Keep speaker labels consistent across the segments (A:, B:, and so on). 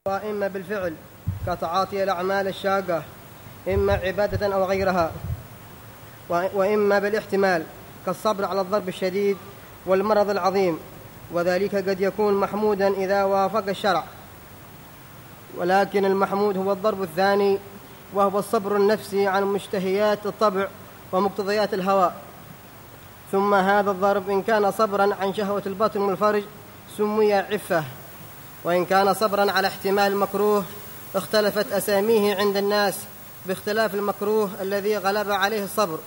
A: وإما بالفعل كتعاطي الأعمال الشاقة إما عبادة أو غيرها، وإما بالاحتمال كالصبر على الضرب الشديد والمرض العظيم، وذلك قد يكون محمودا إذا وافق الشرع، ولكن المحمود هو الضرب الثاني، وهو الصبر النفسي عن مشتهيات الطبع ومقتضيات الهوى. ثم هذا الضرب إن كان صبرا عن شهوة البطن والفرج سمي عفة، وإن كان صبرا على احتمال المكروه اختلفت أساميه عند الناس باختلاف المكروه الذي غلب عليه الصبر.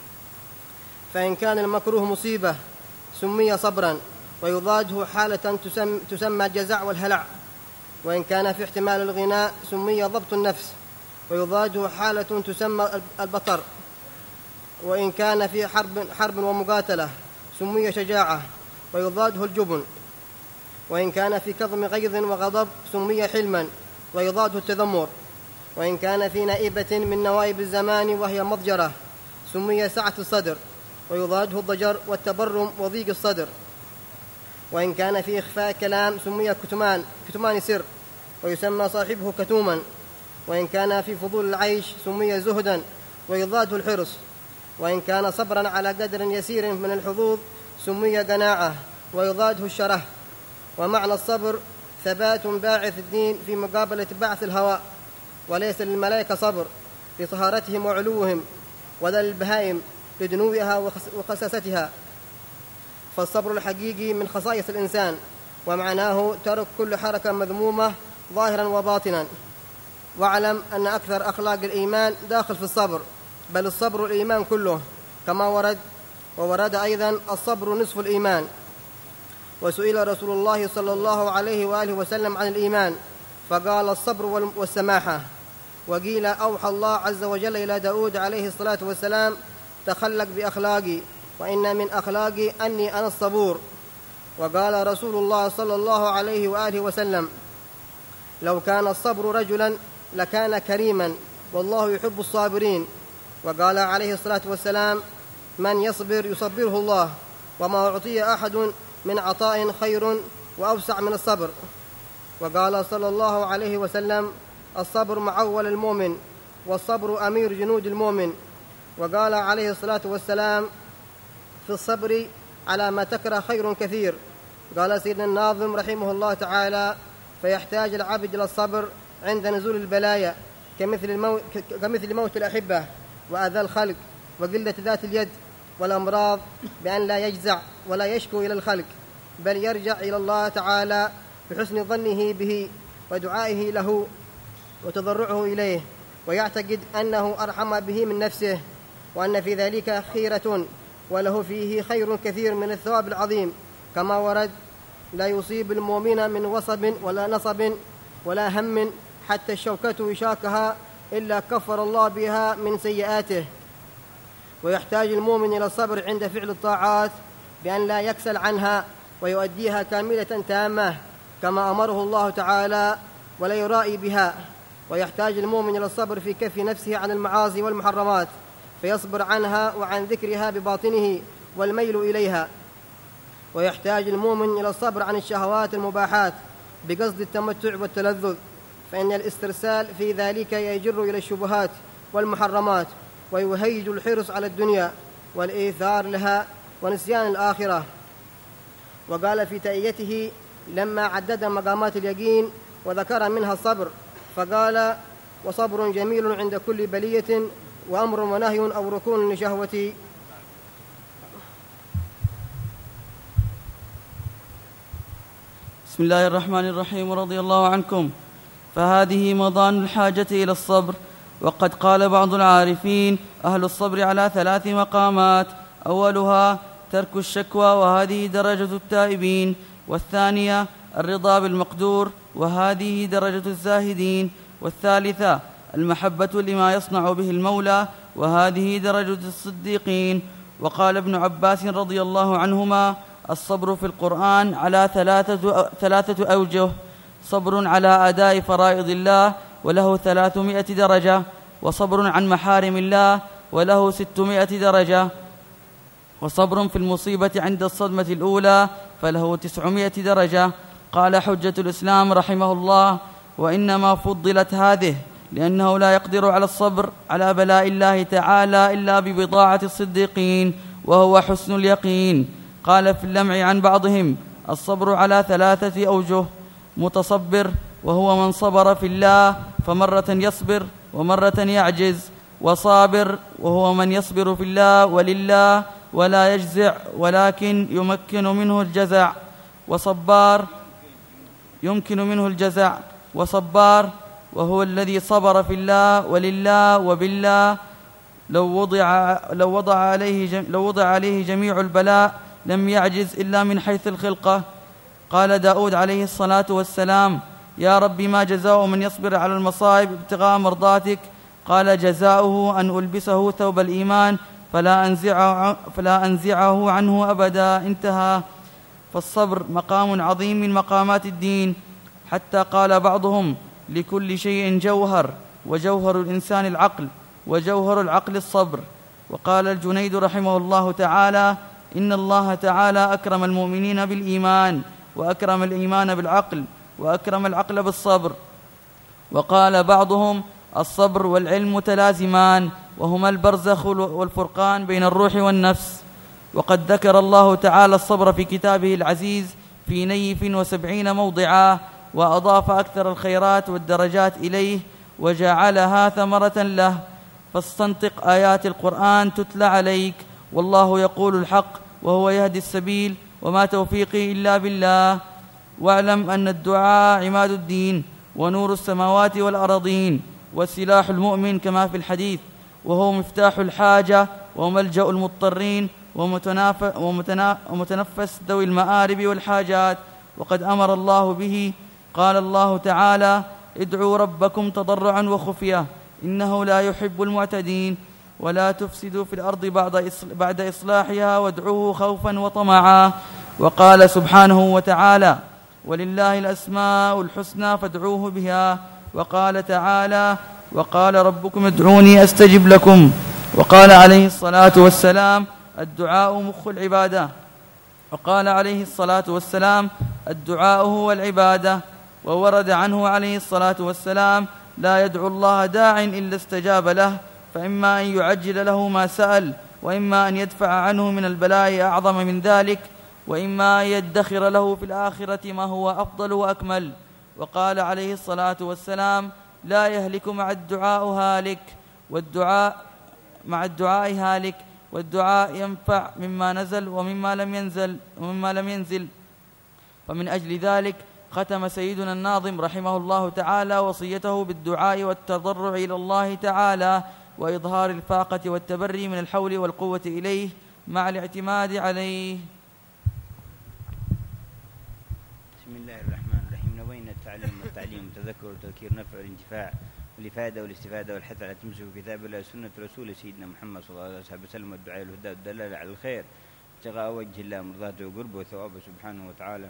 A: فإن كان المكروه مصيبة سمي صبرا، ويضاده حالة تسمى الجزع والهلع. وإن كان في احتمال الغناء سمي ضبط النفس، ويضاده حالة تسمى البطر. وإن كان في حرب ومقاتلة سمي شجاعة، ويضاده الجبن. وإن كان في كظم غيظ وغضب سمي حلما، ويضاده التذمر. وإن كان في نائبة من نوائب الزمان وهي مضجرة سمي سعة الصدر، ويضاده الضجر والتبرم وضيق الصدر. وإن كان في إخفاء كلام سمي كتمان سر، ويسمى صاحبه كتوما. وإن كان في فضول العيش سمي زهدا، ويضاده الحرص. وإن كان صبرا على قدر يسير من الحظوظ سمي قناعة، ويضاده الشره. ومعنى الصبر ثبات باعث الدين في مقابلة بعث الهوى، وليس للملائكة صبر لطهارتهم وعلوهم، ولا للبهائم لدنوها وخساستها. فالصبر الحقيقي من خصائص الإنسان، ومعناه ترك كل حركة مذمومة ظاهرا وباطنا. واعلم أن أكثر أخلاق الإيمان داخل في الصبر، بل الصبر الإيمان كله، كما ورد أيضا الصبر نصف الإيمان. وسئل رسول الله صلى الله عليه وآله وسلم عن الإيمان فقال الصبر والسماحة. وقيل أوحى الله عز وجل إلى داود عليه الصلاة والسلام تخلق بأخلاقي، وإن من أخلاقي أني أنا الصبور. وقال رسول الله صلى الله عليه وآله وسلم لو كان الصبر رجلا لكان كريما، والله يحب الصابرين. وقال عليه الصلاة والسلام من يصبر يصبره الله، وما أعطي أحد من عطاء خير وأوسع من الصبر. وقال صلى الله عليه وسلم الصبر معول المؤمن، والصبر أمير جنود المؤمن. وقال عليه الصلاة والسلام في الصبر على ما تكره خير كثير. قال سيدنا الناظم رحمه الله تعالى فيحتاج العبد إلى الصبر عند نزول البلايا كمثل موت الأحبة وأذى الخلق وقلة ذات اليد والأمراض، بأن لا يجزع ولا يشكو إلى الخلق، بل يرجع إلى الله تعالى بحسن ظنه به ودعائه له وتضرعه إليه، ويعتقد أنه أرحم به من نفسه، وأن في ذلك خيرة وله فيه خير كثير من الثواب العظيم، كما ورد لا يصيب المؤمن من وصب ولا نصب ولا هم حتى الشوكة يشاكها إلا كفر الله بها من سيئاته. ويحتاج المؤمن إلى الصبر عند فعل الطاعات بأن لا يكسل عنها ويؤديها كاملة تامة كما أمره الله تعالى ولا يرائي بها. ويحتاج المؤمن إلى الصبر في كف نفسه عن المعاصي والمحرمات فيصبر عنها وعن ذكرها بباطنه والميل إليها. ويحتاج المؤمن إلى الصبر عن الشهوات المباحات بقصد التمتع والتلذذ، فإن الاسترسال في ذلك يجر إلى الشبهات والمحرمات، ويهيج الحرص على الدنيا والإيثار لها ونسيان الآخرة. وقال في تأيته لما عدد مقامات اليقين وذكر منها الصبر فقال وصبر جميل عند كل بلية، وأمر ونهي أو ركون لشهوتي.
B: بسم الله الرحمن الرحيم. رضي الله عنكم. فهذه مضان الحاجة إلى الصبر. وقد قال بعض العارفين أهل الصبر على 3 مقامات: أولها ترك الشكوى، وهذه درجة التائبين، والثانية الرضا بالمقدور، وهذه درجة الزاهدين، والثالثة المحبة لما يصنع به المولى، وهذه درجة الصديقين. وقال ابن عباس رضي الله عنهما الصبر في القرآن على 3 أوجه: صبر على أداء فرائض الله وله 300 درجة، وصبر عن محارم الله وله 600 درجة، وصبر في المصيبة عند الصدمة الأولى فله 900 درجة. قال حجة الإسلام رحمه الله: وإنما فضلت هذه لأنه لا يقدر على الصبر على بلاء الله تعالى إلا ببضاعة الصديقين، وهو حسن اليقين. قال في اللمع عن بعضهم: الصبر على 3 أوجه: متصبر وهو من صبر في الله فمرة يصبر ومرة يعجز، وصابر وهو من يصبر في الله ولله ولا يجزع ولكن يمكن منه الجزع، وصبار يمكن منه الجزع، وصبار وهو الذي صبر في الله ولله وبالله لو وضع عليه جميع البلاء لم يعجز إلا من حيث الخلقة. قال داود عليه الصلاة والسلام: يا رب ما جزاء من يصبر على المصائب ابتغاء مرضاتك؟ قال: جزاؤه أن ألبسه ثوب الإيمان فلا أنزعه عنه أبدا. انتهى. فالصبر مقام عظيم من مقامات الدين، حتى قال بعضهم: لكل شيء جوهر، وجوهر الإنسان العقل، وجوهر العقل الصبر. وقال الجنيد رحمه الله تعالى: إن الله تعالى أكرم المؤمنين بالإيمان، وأكرم الإيمان بالعقل، وأكرم العقل بالصبر. وقال بعضهم: الصبر والعلم متلازمان، وهما البرزخ والفرقان بين الروح والنفس. وقد ذكر الله تعالى الصبر في كتابه العزيز في نيف 70 موضعا، وأضاف أكثر الخيرات والدرجات إليه وجعلها ثمرة له. فاستنطق آيات القرآن تتلى عليك، والله يقول الحق وهو يهدي السبيل، وما توفيقي إلا بالله. واعلم أن الدعاء عماد الدين ونور السماوات والأرضين، وسلاح المؤمن كما في الحديث، وهو مفتاح الحاجة وملجأ المضطرين ومتنفس ذوي المآرب والحاجات. وقد أمر الله به. قال الله تعالى: ادعوا ربكم تضرعا وخفية إنه لا يحب المعتدين، ولا تفسدوا في الأرض بعد إصلاحها وادعوه خوفا وطمعا. وقال سبحانه وتعالى: ولله الأسماء الحسنى فادعوه بها. وقال تعالى: وقال ربكم ادعوني أستجب لكم. وقال عليه الصلاة والسلام: الدعاء مخ العبادة. وقال عليه الصلاة والسلام: الدعاء هو العبادة. وورد عنه عليه الصلاة والسلام: لا يدعو الله داع إلا استجاب له، فإما أن يعجل له ما سأل، وإما أن يدفع عنه من البلاء أعظم من ذلك، وإما أن يدخر له في الآخرة ما هو أفضل وأكمل. وقال عليه الصلاة والسلام: لا يهلك مع الدعاء هالك، والدعاء مع الدعاء هالك، والدعاء ينفع مما نزل ومما لم ينزل. فمن أجل ذلك ختم سيدنا الناظم رحمه الله تعالى وصيته بالدعاء والتضرع إلى الله تعالى، وإظهار الفاقة والتبري من الحول والقوة إليه مع الاعتماد عليه.
C: بسم الله الرحمن الرحيم. نوينا التعلم والتعليم والتذكر والتذكير، نفع والانتفاع والإفادة والاستفادة والحث على تمسك كتاب الله سنة رسول سيدنا محمد صلى الله عليه وسلم، والدعاء والهدى والدلالة على الخير، ابتغاء وجه الله مرضاته وقربه وثوابه سبحانه وتعالى.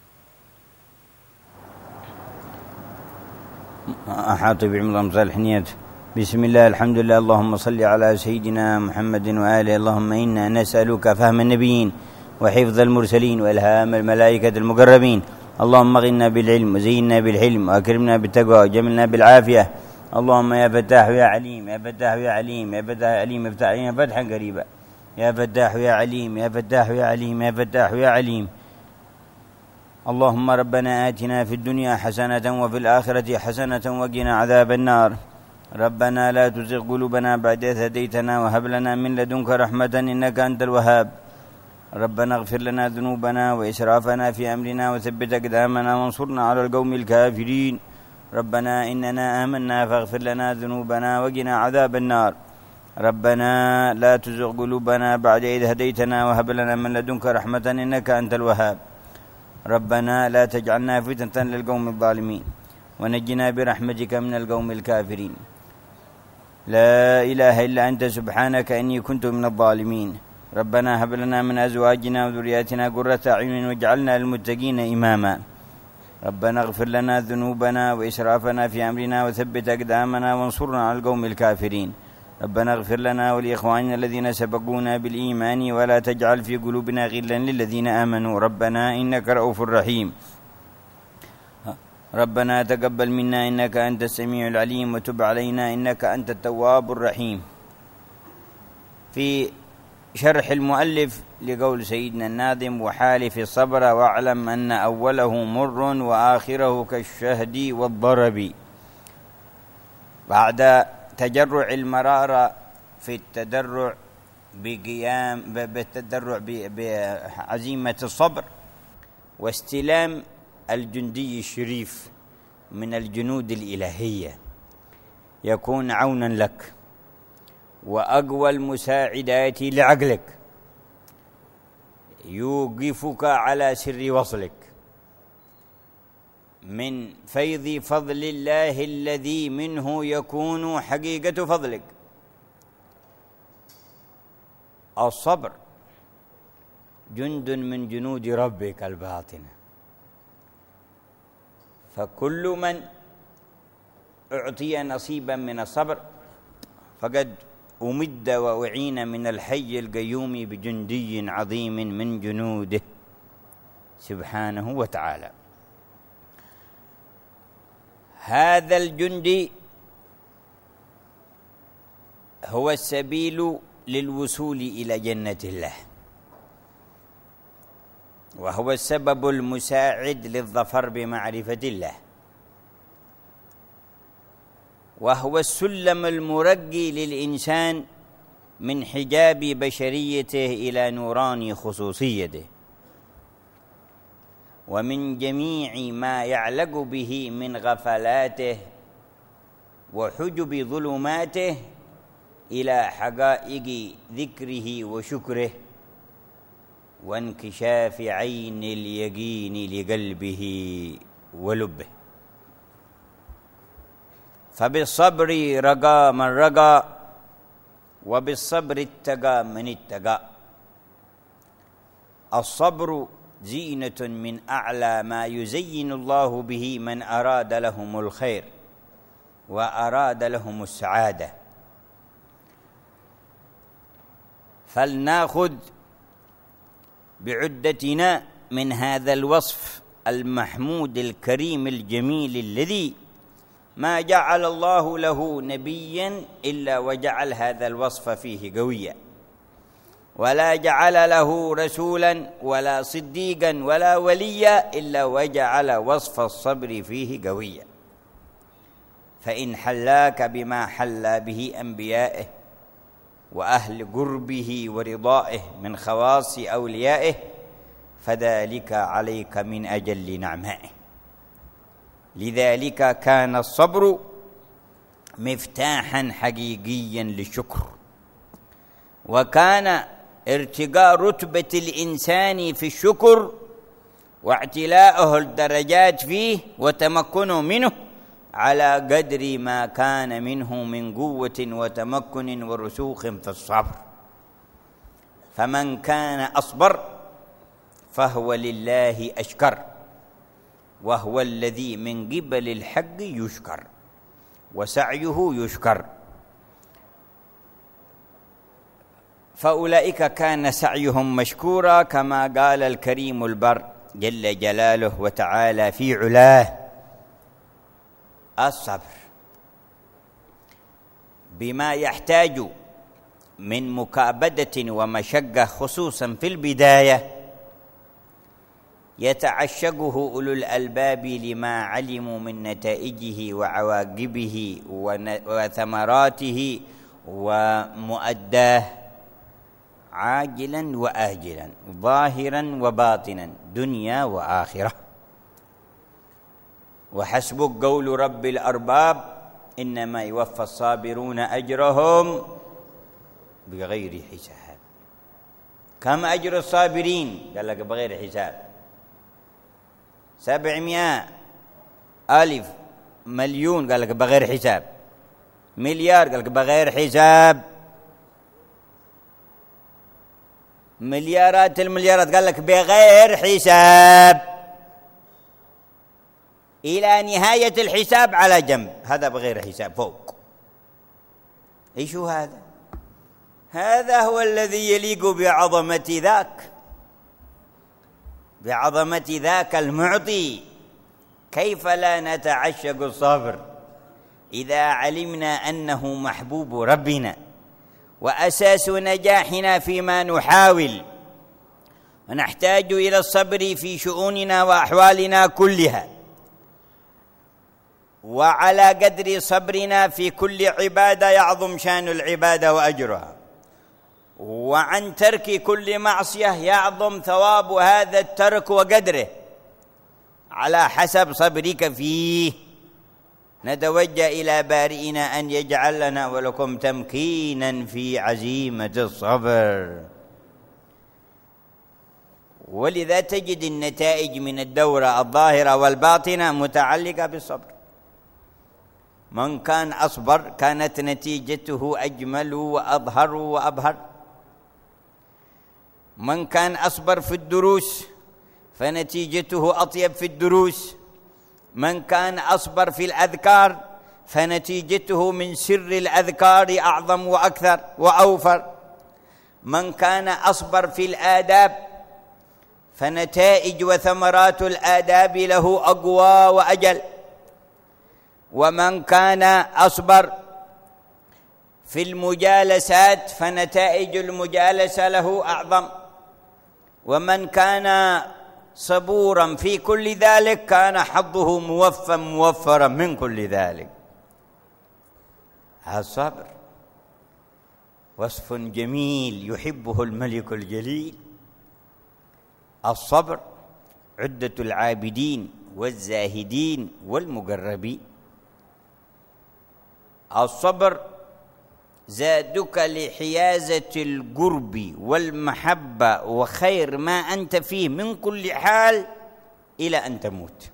C: أحاط بعلم الأمثال حنيته. بسم الله الحمد لله، اللهم صل على سيدنا محمد وآله. اللهم إنا نسألك فهم النبيين وحفظ المرسلين وإلهام الملائكة المقربين. اللهم اغننا بالعلم وزينا بالحلم وأكرمنا بالتقوى وجملنا بالعافية. اللهم يا فتاح يا عليم، يا فتاح يا عليم، يا فتاح يا عليم، افتح علينا فتحا قريبا. يا فتاح يا عليم، يا فتاح يا عليم، يا فتاح يا عليم. اللهم ربنا آتنا في الدنيا حسنة وفي الآخرة حسنة وقنا عذاب النار. ربنا لا تزغ قلوبنا بعد إذ هديتنا وهب لنا من لدنك رحمة إنك أنت الوهاب. ربنا اغفر لنا ذنوبنا وإسرافنا في أمرنا وثبت أقدامنا وانصرنا على القوم الكافرين. ربنا إننا آمنا فاغفر لنا ذنوبنا وقنا عذاب النار. ربنا لا تزغ قلوبنا بعد إذ هديتنا وهب لنا من لدنك رحمة إنك أنت الوهاب. ربنا لا تجعلنا فتنة للقوم الظالمين ونجنا برحمتك من القوم الكافرين. لا إله إلا أنت سبحانك إني كنت من الظالمين. ربنا هب لنا من أزواجنا وذرياتنا قرة أعين واجعلنا للمتقين إماما. ربنا اغفر لنا ذنوبنا وإسرافنا في أمرنا وثبت أقدامنا وانصرنا على القوم الكافرين. ربنا اغفر لنا ولإخواننا الذين سبقونا بالإيمان ولا تجعل في قلوبنا غلا للذين آمنوا ربنا إنك رؤوف رحيم. ربنا تقبل منا إنك أنت السميع العليم وتب علينا إنك أنت التواب الرحيم. في شرح المؤلف لقول سيدنا الناظم: وحالف الصبر واعلم أن أوله مر وآخره كالشهد والضرب. بعد تجرع المرارة في التدرع بعزيمة الصبر واستلام الجندي الشريف من الجنود الإلهية، يكون عونا لك وأقوى المساعدات لعقلك، يوقفك على سر وصلك من فيض فضل الله الذي منه يكون حقيقة فضلك. الصبر جند من جنود ربك الباطنة، فكل من أعطي نصيبا من الصبر فقد أمد وأعين من الحي القيوم بجندي عظيم من جنوده سبحانه وتعالى. هذا الجندي هو السبيل للوصول إلى جنة الله، وهو السبب المساعد للظفر بمعرفة الله، وهو السلم المرقي للإنسان من حجاب بشريته إلى نوراني خصوصيته، ومن جميع ما يعلق به من غفلاته وحجب ظلماته إلى حقائق ذكره وشكره وانكشاف عين اليقين لقلبه ولبه. فبالصبر رقى من رقى، وبالصبر اتقى من اتقى. الصبر زينة من أعلى ما يزين الله به من أراد لهم الخير وأراد لهم السعادة. فلنأخذ بعدتنا من هذا الوصف المحمود الكريم الجميل الذي ما جعل الله له نبيا إلا وجعل هذا الوصف فيه قويا، ولا جعل له رسولا ولا صديقا ولا وليا إلا وجعل وصف الصبر فيه قويا. فإن حلاك بما حلى به أنبيائه وأهل قربه ورضائه من خواص أوليائه فذلك عليك من أجل نعمائه. لذلك كان الصبر مفتاحا حقيقيا للشكر، وكان ارتقاء رتبة الإنسان في الشكر واعتلاءه الدرجات فيه وتمكنه منه على قدر ما كان منه من قوة وتمكن ورسوخ في الصبر. فمن كان أصبر فهو لله أشكر، وهو الذي من قبل الحق يشكر وسعيه يشكر. فأولئك كان سعيهم مشكورا، كما قال الكريم البر جل جلاله وتعالى في علاه: الصبر بما يحتاج من مكابدة ومشقة خصوصا في البداية يتعشقه أولو الألباب لما علموا من نتائجه وعواقبه وثمراته ومؤداه عاجلا وآجلا، ظاهرا وباطنا، دنيا وآخرة. وحسبك قول رب الأرباب: إنما يوفى الصابرون أجرهم بغير حساب. كم أجر الصابرين؟ قال لك بغير حساب. 700,000 مليون قال لك بغير حساب. مليار قال لك بغير حساب. مليارات المليارات قال لك بغير حساب، إلى نهاية الحساب على جنب، هذا بغير حساب فوق. إيش هو هذا؟ هذا هو الذي يليق بعظمة ذاك، بعظمة ذاك المعطي كيف لا نتعشق الصبر إذا علمنا أنه محبوب ربنا وأساس نجاحنا فيما نحاول، ونحتاج إلى الصبر في شؤوننا وأحوالنا كلها. وعلى قدر صبرنا في كل عبادة يعظم شأن العبادة وأجرها، وعن ترك كل معصية يعظم ثواب هذا الترك وقدره على حسب صبرك فيه. نتوجه إلى بارئنا أن يجعل لنا ولكم تمكينا في عزيمة الصبر. ولذا تجد النتائج من الدورة الظاهرة والباطنة متعلقة بالصبر. من كان أصبر كانت نتيجته أجمل وأظهر وأبهر. من كان أصبر في الدروس فنتيجته أطيب في الدروس. من كان أصبر في الأذكار فنتيجته من سر الأذكار أعظم وأكثر وأوفر. من كان أصبر في الآداب فنتائج وثمرات الآداب له أقوى وأجل. ومن كان أصبر في المجالسات فنتائج المجالسة له أعظم. ومن كان صبورا في كل ذلك كان حظه موفرا من كل ذلك. الصبر وصف جميل يحبه الملك الجليل. الصبر عدة العابدين والزاهدين والمقربين. الصبر زادك لحيازة القرب والمحبة وخير ما أنت فيه من كل حال إلى أن تموت.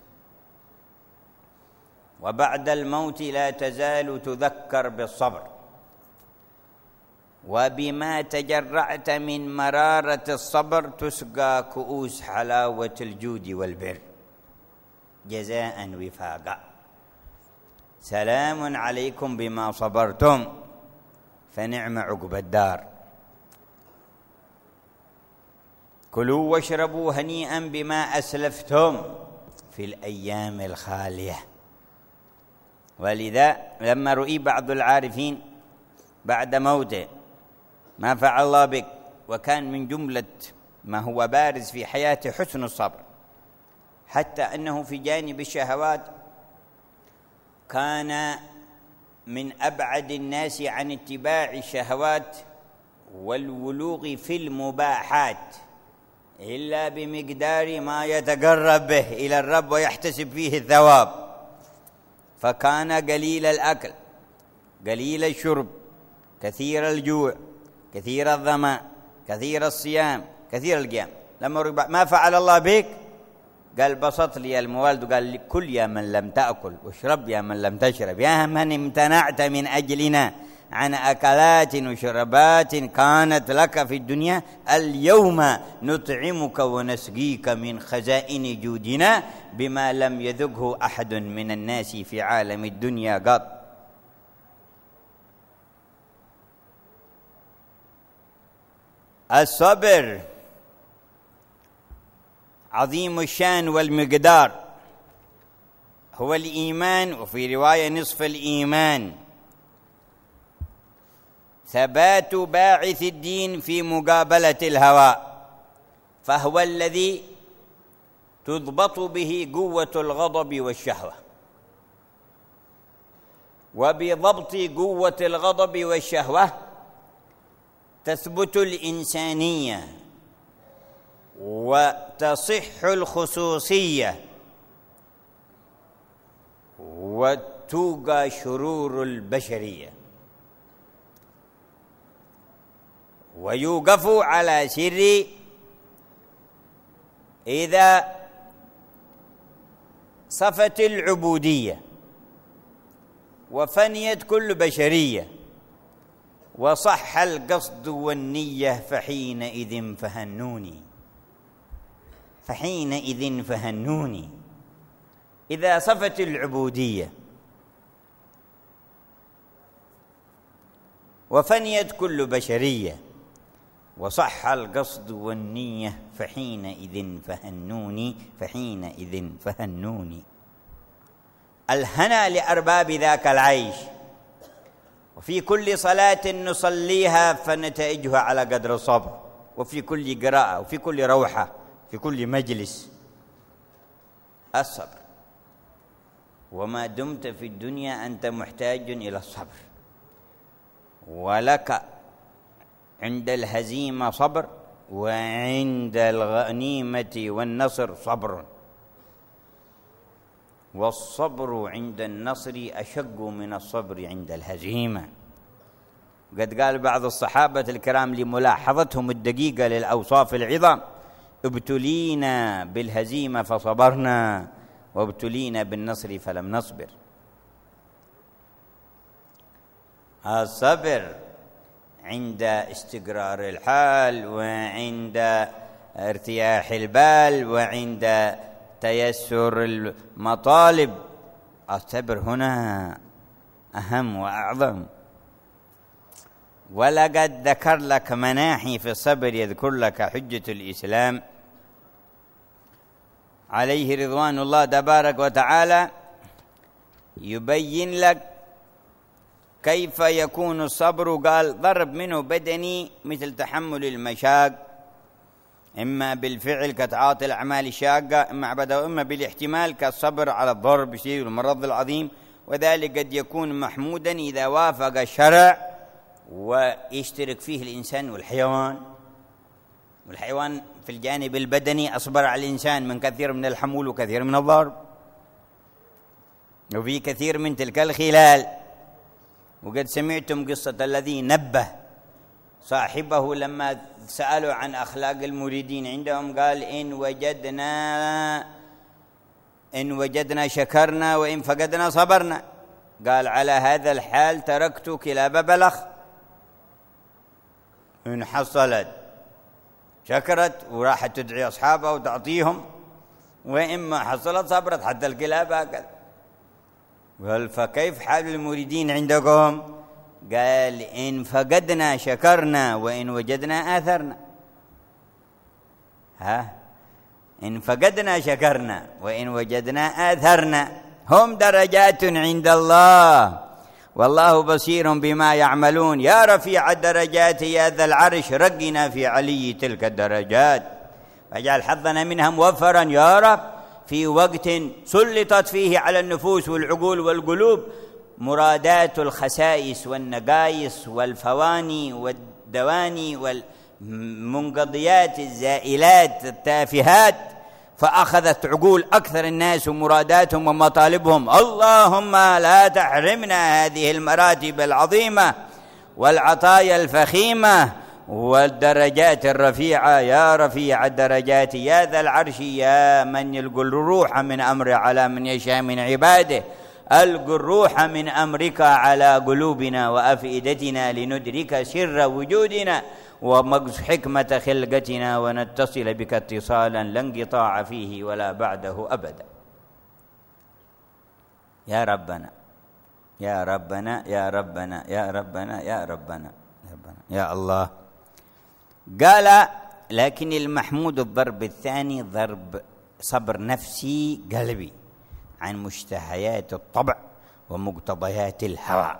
C: وبعد الموت لا تزال تذكر بالصبر وبما تجرعت من مرارة الصبر تسقى كؤوس حلاوة الجود والبر جزاء وفاقا. سلام عليكم بما صبرتم فنعم عقبى الدار. كلوا واشربوا هنيئا بما أسلفتم في الأيام الخالية. ولذا لما رؤي بعض العارفين بعد موته ما فعل الله بك، وكان من جملة ما هو بارز في حياته حسن الصبر، حتى أنه في جانب الشهوات كان من أبعد الناس عن اتباع الشهوات والولوغ في المباحات إلا بمقدار ما يتقرب به إلى الرب ويحتسب فيه الثواب. فكان قليل الأكل قليل الشرب كثير الجوع كثير الظمأ كثير الصيام كثير القيام. لما ما فعل الله بك قال بسط لي الموالد وقال كل يا من لم تأكل واشرب يا من لم تشرب يا من امتنعت من أجلنا عن أكلات وشربات كانت لك في الدنيا اليوم نطعمك ونسقيك من خزائن جودنا بما لم يذقه أحد من الناس في عالم الدنيا قط. الصبر عظيم الشان والمقدار، هو الإيمان، وفي رواية نصف الإيمان. ثبات باعث الدين في مقابلة الهوى، فهو الذي تضبط به قوة الغضب والشهوة. وبضبط قوة الغضب والشهوة تثبت الإنسانية وتصح الخصوصية وتوقى شرور البشرية، ويوقف على سر إذا صفت العبودية وفنيت كل بشرية وصح القصد والنية فحينئذ فهنوني. إذا صفت العبودية وفنيت كل بشرية وصح القصد والنية فحينئذ فهنوني. الهنا لأرباب ذاك العيش. وفي كل صلاة نصليها فنتائجها على قدر الصبر، وفي كل قراءة، وفي كل روحة، في كل مجلس الصبر. وما دمت في الدنيا أنت محتاج إلى الصبر، ولك عند الهزيمة صبر، وعند الغنيمة والنصر صبر، والصبر عند النصر أشق من الصبر عند الهزيمة. قد قال بعض الصحابة الكرام لملاحظتهم الدقيقة للأوصاف العظام: ابتلينا بالهزيمة فصبرنا، وابتلينا بالنصر فلم نصبر. الصبر عند استقرار الحال، وعند ارتياح البال، وعند تيسر المطالب. الصبر هنا أهم وأعظم. ولقد ذكر لك مناحي في الصبر، يذكر لك حجة الإسلام عليه رضوان الله تبارك وتعالى، يبين لك كيف يكون الصبر. قال: ضرب منه بدني مثل تحمل المشاق، إما بالفعل كتعاطي الأعمال الشاقة، إما بالاحتمال كالصبر على الضرب الشديد والمرض العظيم. وذلك قد يكون محمودا إذا وافق الشرع ويشترك فيه الإنسان والحيوان. والحيوان في الجانب البدني أصبر على الإنسان من كثير من الحمول وكثير من الضرب، وفي كثير من تلك الخلال. وقد سمعتم قصة الذي نبه صاحبه لما سألوا عن أخلاق المريدين عندهم، قال: إن وجدنا شكرنا، وإن فقدنا صبرنا. قال: على هذا الحال تركت كلاب بلخ، إن حصلت شكرت وراحت تدعي أصحابها وتعطيهم، وإما حصلت صبرت حتى الكلاب هكذا. قال: فكيف حال المريدين عندكم؟ قال: إن فقدنا شكرنا، وإن وجدنا آثرنا. إن فقدنا شكرنا، وإن وجدنا آثرنا. هم درجات عند الله، والله بصير بما يعملون. يا رفيع الدرجات يا ذا العرش، رقنا في علي تلك الدرجات، واجعل حظنا منها موفرا يا رب، في وقت سلطت فيه على النفوس والعقول والقلوب مرادات الخسائس والنقائص والفواني والدواني والمنقضيات الزائلات التافهات، فأخذت عقول أكثر الناس ومراداتهم ومطالبهم. اللهم لا تحرمنا هذه المراتب العظيمة والعطايا الفخيمة والدرجات الرفيعة. يا رفيع الدرجات يا ذا العرش، يا من يلقي الروح من أمر على من يشاء من عباده، ألقي الروح من أمرك على قلوبنا وأفئدتنا لندرك سر وجودنا ومقص حكمة خلقتنا، ونتصل بك اتصالا لا انقطاع فيه ولا بعده أبدا. يا ربنا يا ربنا يا ربنا يا ربنا يا ربنا يا الله. قال: لكن المحمود الضرب الثاني ضرب صبر نفسي قلبي عن مشتهيات الطبع ومقتضيات الهوى.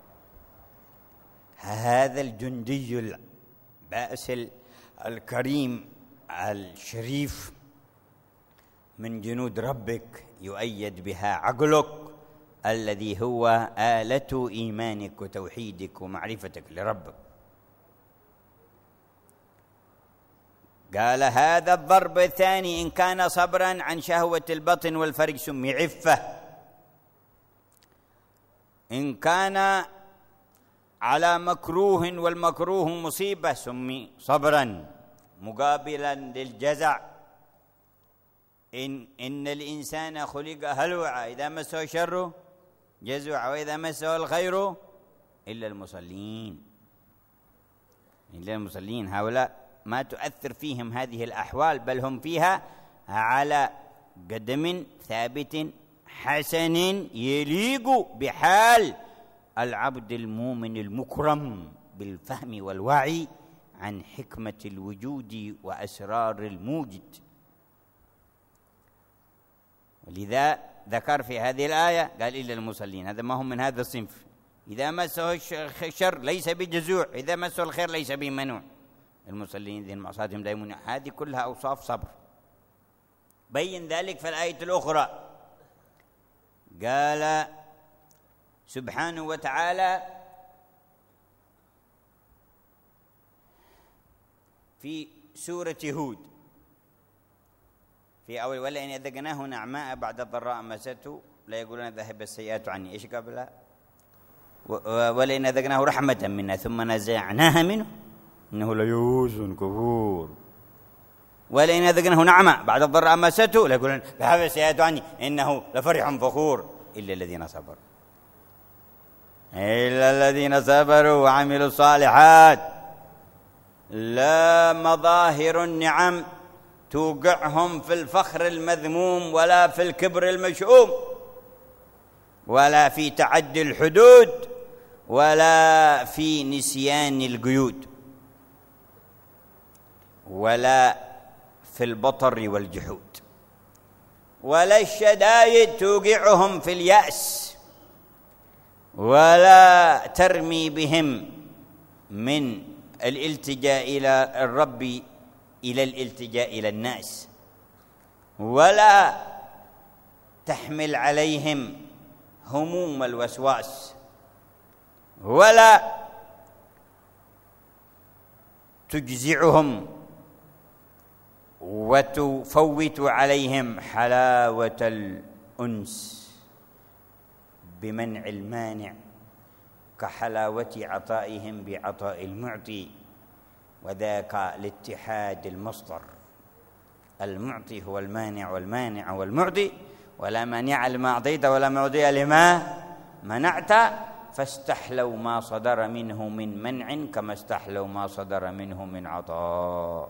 C: هذا الجندي البائس الكريم الشريف من جنود ربك يؤيد بها عقلك الذي هو آلة إيمانك وتوحيدك ومعرفتك لربك. قال: هذا الضرب الثاني إن كان صبرا عن شهوة البطن والفرج سمي عفة، إن كان على مكروه والمكروه مصيبة سمي صبرا مقابلا للجزع. إن الإنسان خلق هلوعا إذا مسه الشر جزوعا وإذا مسه الخير إلا المصلين. إلا المصلين هؤلاء ما تؤثر فيهم هذه الأحوال، بل هم فيها على قدم ثابت حسن يليق بحال العبد المؤمن المكرم بالفهم والوعي عن حكمة الوجود وأسرار الموجد. ولذا ذكر في هذه الآية قال إلا المصلين، هذا ما هم من هذا الصنف. إذا مسه الشر ليس بجزوع، إذا مسه الخير ليس بمنوع. المصلين ذين معصاتهم لا يمنع، هذه كلها أوصاف صبر. بين ذلك في الآية الأخرى، قال سبحانه وتعالى في سورة هود في أول: ولئن أذقناه نعماء بعد ضراء مسته لا يقولون ذهب السيئات عني. إيش قبلها؟ ولئن أذقناه رحمة منا ثم نزعناها منه إنه ليئوس كفور. ولئن أذقناه نعمة بعد الضراء مسته لا يقولون ذهب السيئات عني إنه لفرح فخور. إلا الذين صبروا، إلا الذين صبروا وعملوا الصالحات. لا مظاهر النعم توقعهم في الفخر المذموم ولا في الكبر المشؤوم ولا في تعدي الحدود ولا في نسيان القيود ولا في البطر والجحود، ولا الشدائد توقعهم في اليأس ولا ترمي بهم من الالتجاء إلى الرب إلى الالتجاء إلى الناس، ولا تحمل عليهم هموم الوسواس، ولا تجزعهم وتفوت عليهم حلاوة الأنس بمنع المانع كحلاوة عطائهم بعطاء المعطي، وذاك الاتحاد المصدر. المعطي هو المانع والمانع هو المعطي، ولا مانع لما أعطيت ولا معطي لما منعت، فاستحلوا ما صدر منه من منع كما استحلوا ما صدر منه من عطاء.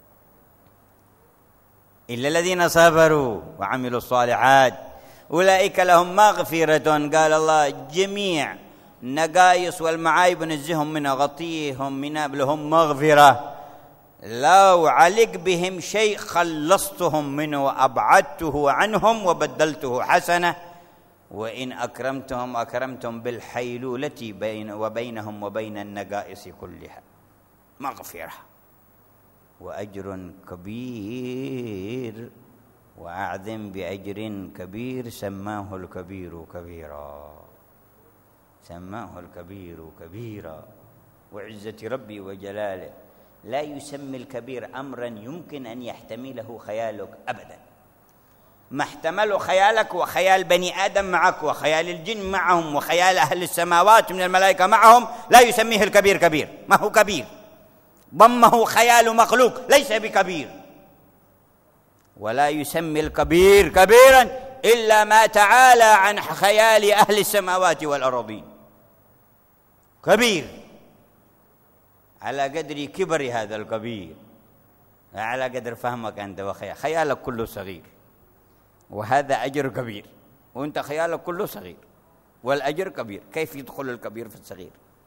C: إلا الذين صبروا وعملوا الصالحات أولئك لهم مغفرة. قال الله جميع النقائص والمعايب نزهم منها، غطيهم منها، لهم مغفرة. لو علق بهم شيء خلصتهم منه وأبعدته عنهم وبدلته حسنة، وإن أكرمتهم أكرمتم بالحيلولة وبينهم وبين النقائص كلها. مغفرة وأجر كبير، وأعظم بأجر كبير سماه الكبير كبيرا، سماه الكبير كبيرا. وعزة ربي وجلاله لا يسمي الكبير أمرا يمكن أن يحتمله خيالك أبدا. ما احتمله خيالك وخيال بني آدم معك وخيال الجن معهم وخيال أهل السماوات من الملائكة معهم لا يسميه الكبير كبير، ما هو كبير، ضمه خيال مخلوق ليس بكبير. ولا يسمي الكبير كبيرا إلا ما تعالى عن خيال أهل السماوات والأراضين. كبير على قدر كبر هذا الكبير، على قدر فهمك أنت خيالك كله صغير، وهذا أجر كبير، وأنت خيالك كله صغير والأجر كبير. كيف يدخل الكبير في الصغير؟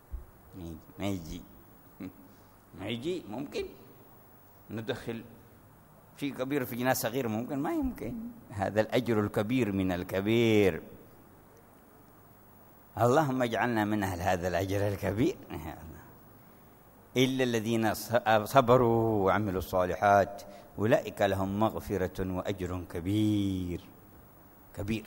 C: ما يجي. ممكن ندخل في كبير في ناس صغير؟ ممكن؟ ما يمكن. هذا الأجر الكبير من الكبير. اللهم اجعلنا من أهل هذا الأجر الكبير. إلا الذين صبروا وعملوا الصالحات أولئك لهم مغفرة وأجر كبير كبير.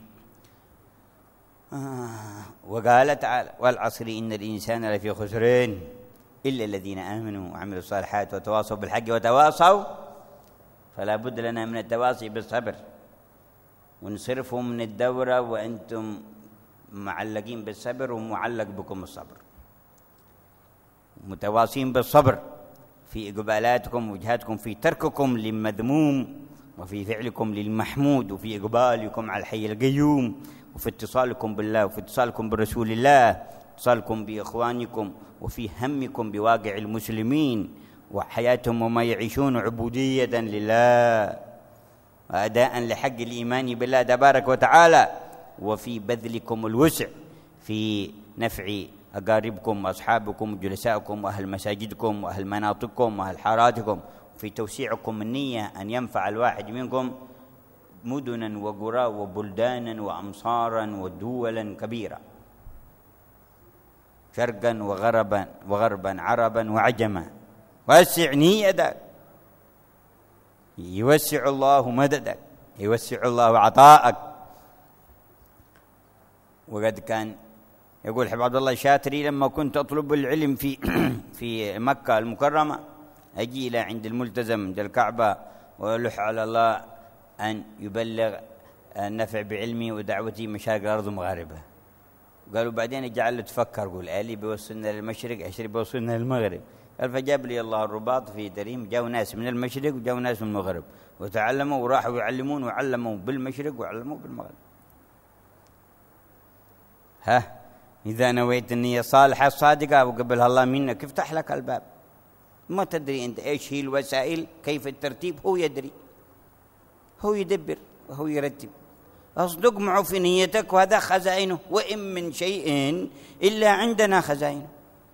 C: وقال تعالى والعصر إن الإنسان لفي خسرين إلا الذين آمنوا وعملوا الصالحات وتواصوا بالحق وتواصوا. فلا بد لنا من التواصي بالصبر، ونصرفوا من الدورة وأنتم معلقين بالصبر ومعلق بكم الصبر، متواصين بالصبر في إقبالاتكم ووجهاتكم، في ترككم للمذموم وفي فعلكم للمحمود، وفي إقبالكم على الحي القيوم، وفي اتصالكم بالله وفي اتصالكم برسول الله، اتصالكم بإخوانكم، وفي همكم بواقع المسلمين وحياتهم وما يعيشون عبودية لله وأداء لحق الإيمان بالله تبارك وتعالى، وفي بذلكم الوسع في نفع أقاربكم وأصحابكم وجلسائكم وأهل مساجدكم وأهل مناطقكم وأهل حاراتكم، وفي توسيعكم النية أن ينفع الواحد منكم مدنا وقرى وبلدانا وأمصارا ودولا كبيرة، شرقا وغربا عربا وعجما. وسع نيتك، يوسع الله مددك، يوسع الله عطاءك. وقد كان يقول حبيب عبد الله الشاتري: لما كنت أطلب العلم في مكة المكرمة أجي إلى عند الملتزم عند الكعبة وألح على الله أن يبلغ النفع بعلمي ودعوتي مشارق الأرض ومغاربها. قالوا بعدين جعل تفكر، قول آلي بيوصلنا للمشرق، عشري بيوصلنا للمغرب. قال فجاب لي الله الرباط في دريم، جاءوا ناس من المشرق وجاءوا ناس من المغرب وتعلموا وراحوا يعلمون وعلموا بالمشرق وعلموا بالمغرب. إذا نويت النية الصالحة الصادقة وقبلها الله منك يفتح لك الباب. ما تدري أنت إيش هي الوسائل، كيف الترتيب، هو يدري، هو يدبر وهو يرتب. أصدق معه في نيتك وهذا خزائنه. وإن من شيء إلا عندنا خزائنه.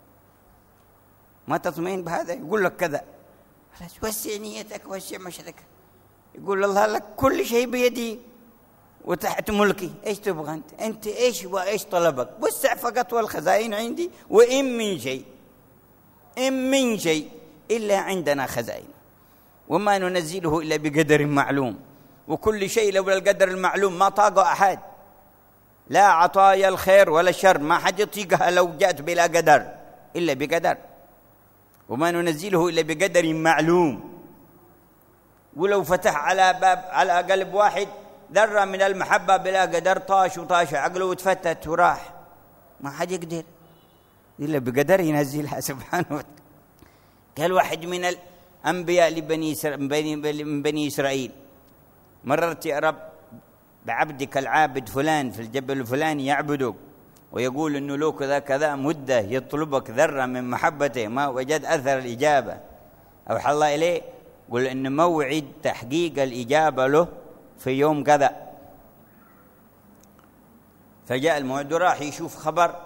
C: ما تطمئن بهذا، يقول لك كذا، وسع نيتك وسع مشرك. يقول الله لك كل شيء بيدي وتحت ملكي، ايش تبغى انت ايش وايش طلبك؟ وسع فقط والخزائن عندي. وإن من شيء، إن من شيء إلا عندنا خزائن، وما ننزله إلا بقدر معلوم. وكل شيء لولا القدر المعلوم ما طاقه أحد. لا عطايا الخير ولا الشر ما حد يطيقها لو جاءت بلا قدر، إلا بقدر. وما ننزله إلا بقدر معلوم. ولو فتح على باب على قلب واحد ذرة من المحبة بلا قدر، طاش وطاش عقله وتفتت وراح، ما حد يقدر إلا بقدر ينزلها سبحانه وتعالى. قال واحد من الأنبياء من بني إسرائيل: مررت يا رب بعبدك العابد فلان في الجبل الفلاني يعبدك ويقول إنه لو كذا كذا مدة يطلبك ذرة من محبته ما وجد أثر الإجابة. أوحى الله إليه قل إن موعد تحقيق الإجابة له في يوم كذا. فجاء الموعد وراح يشوف خبر،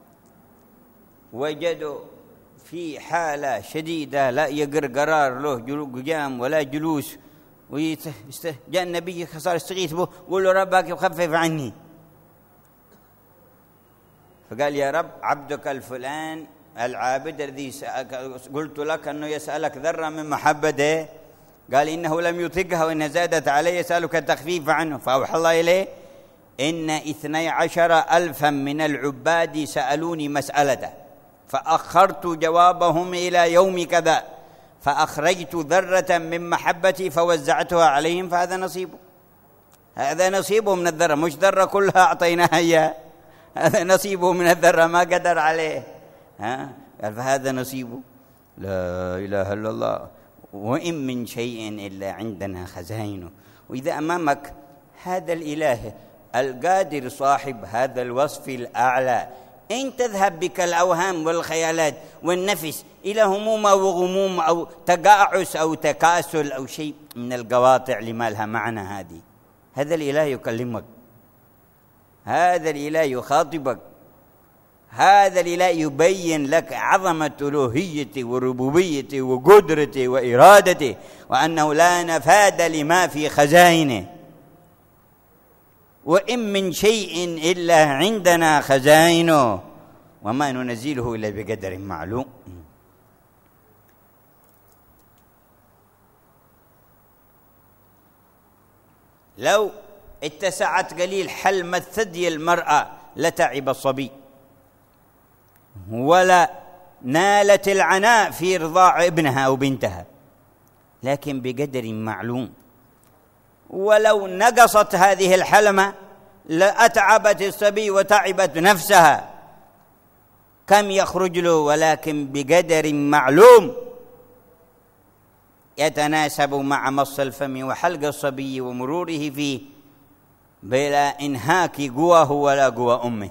C: وجدوا في حالة شديدة لا يقر قرار له قيام ولا جلوس. جاء النبي صار يستغيث به، قول له ربك يخفف عني. فقال يا رب عبدك الفلان العابد الذي قلت لك أنه يسألك ذرة من محبته، قال إنه لم يطيقها وإن زادت عليه يسألك التخفيف عنه. فأوحى الله إليه إن 12,000 من العباد سألوني مسألته فأخرت جوابهم إلى يوم كذا، فأخرجت ذرة من محبتي فوزعتها عليهم، فهذا نصيبه. هذا نصيبه من الذرة، مش ذرة كلها أعطيناها إياه، هذا نصيبه من الذرة ما قدر عليه. قال فهذا نصيبه. لا إله إلا الله. وإن من شيء إلا عندنا خزائنه. وإذا أمامك هذا الإله القادر صاحب هذا الوصف الأعلى، إن تذهب بك الأوهام والخيالات والنفس إلى هموم أو غموم أو تقاعس أو تكاسل أو شيء من القواطع لما لها معنى هذه، هذا الإله يكلمك، هذا الإله يخاطبك، هذا الإله يبين لك عظمة ألوهيته وربوبيته وقدرته وإرادته، وأنه لا نفاد لما في خزائنه. وإن من شيء إلا عندنا خزائنه وما ننزله إلا بقدر معلوم. لو اتسعت قليل حلمة ثدي المرأة لتعب الصبي، ولا نالت العناء في رضاع ابنها أو بنتها، لكن بقدر معلوم. ولو نقصت هذه الحلمة لأتعبت الصبي وتعبت نفسها، كم يخرج له، ولكن بقدر معلوم يتناسب مع مص الفم وحلق الصبي ومروره فيه بلا إنهاك قواه ولا قوى أمه.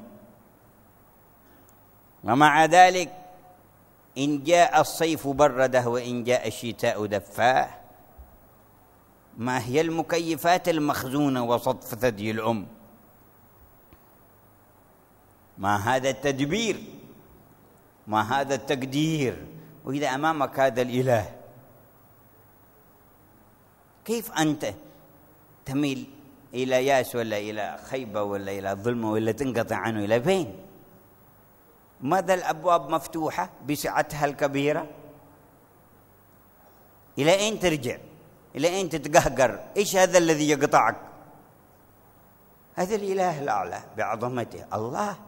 C: ومع ذلك إن جاء الصيف برده وإن جاء الشتاء دفاه. ما هي المكيفات المخزونة وسط ثدي الأم؟ ما هذا التدبير، ما هذا التقدير. وإذا أمامك هذا الإله كيف أنت تميل إلى ياس ولا إلى خيبة ولا إلى ظلمة ولا تنقطع عنه إلى فين؟ ماذا الأبواب مفتوحة بسعتها الكبيرة؟ إلى أين ترجع؟ إلى أين تتقهقر؟ إيش هذا الذي يقطعك؟ هذا الإله الأعلى بعظمته، الله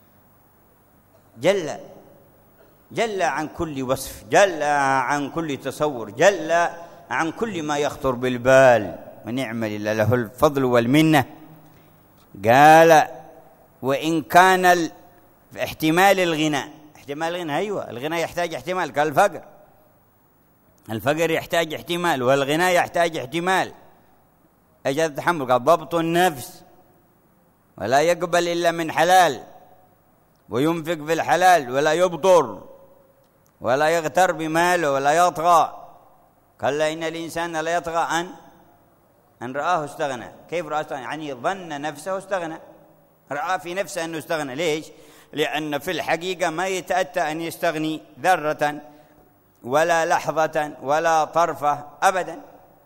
C: جل عن كل وصف، جل عن كل تصور، جل عن كل ما يخطر بالبال، ونعم لله له الفضل والمنة. قال وإن كان احتمال الغنى، احتمال الغنى، أيوة الغنى يحتاج احتمال كالفقر، الفقر يحتاج احتمال والغنى يحتاج احتمال، أجل التحمل. قال ضبط النفس، ولا يقبل إلا من حلال، وينفق في الحلال ولا يبطر ولا يغتر بماله ولا يطغى. كلا إن الإنسان لا يطغى أن رآه استغنى. كيف رآه استغنى؟ يعني ظن نفسه استغنى، رأى في نفسه أنه استغنى. ليش؟ لأن في الحقيقة ما يتأتى أن يستغني ذرة ولا لحظة ولا طرفة أبدا.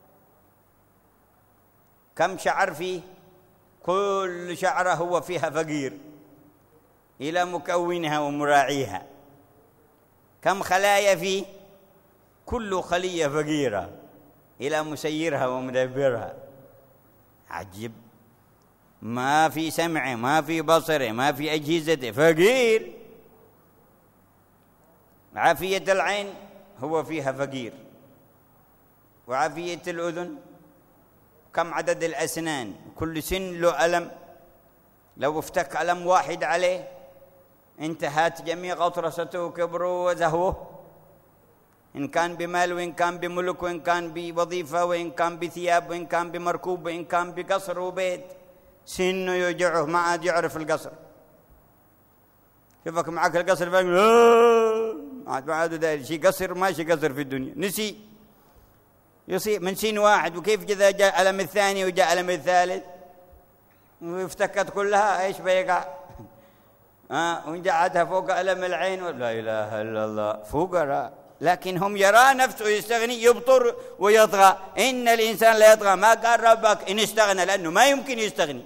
C: كم شعر فيه؟ كل شعرة هو فيها فقير إلى مكونها ومراعيها. كم خلايا فيه؟ كل خلية فقيرة إلى مسيرها ومدبرها. عجب، ما في سمعه، ما في بصره، ما في أجهزته، فقير. عافية العين هو فيها فقير، وعافية الأذن. كم عدد الأسنان؟ كل سن له ألم، لو افتك ألم واحد عليه انتهت جميع غطرسته وكبره وزهوه، إن كان بمال وإن كان بملك وإن كان بوظيفة وإن كان بثياب وإن كان بمركوب وإن كان بقصر وبيت. سنه يوجعه، ما عاد يعرف القصر. شوفك معك القصر ما عاد داير شيء قصر، ماشي قصر في الدنيا، نسي يصيب من سين واحد. وكيف إذا جاء ألم الثاني وجاء ألم الثالث وافتكت كلها ايش بيقع؟ وانجعتها فوق ألم العين. لا إله إلا الله، فقراء. لكن هم يرى نفسه يستغني، يبطر ويطغى. إن الإنسان لا يطغى، ما قال ربك إن استغنى، لأنه ما يمكن يستغني،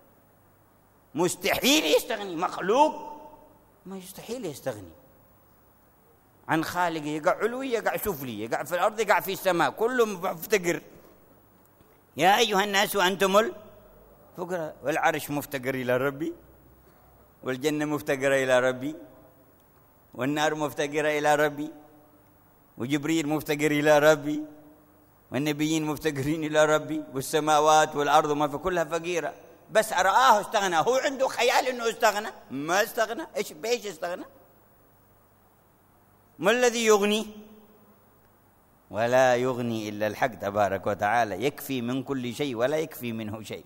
C: مستحيل يستغني. مخلوق ما يستحيل يستغني عن خالقه. يقع علوي، يقع سفلي، يقع في الأرض، يقع في السماء، كله مفتقر. يا أيها الناس أنتم الفقراء. والعرش مفتقر إلى ربي، والجنة مفتقرة إلى ربي، والنار مفتقرة إلى ربي، وجبريل مفتقر إلى ربي، والنبيين مفتقرين إلى ربي، والسماوات والأرض وما في كلها فقيرة. بس رآه استغنى. هو عنده خيال إنه استغنى، ما استغنى. بإيش استغنى؟ ما الذي يغني؟ ولا يغني إلا الحق تبارك وتعالى. يكفي من كل شيء ولا يكفي منه شيء.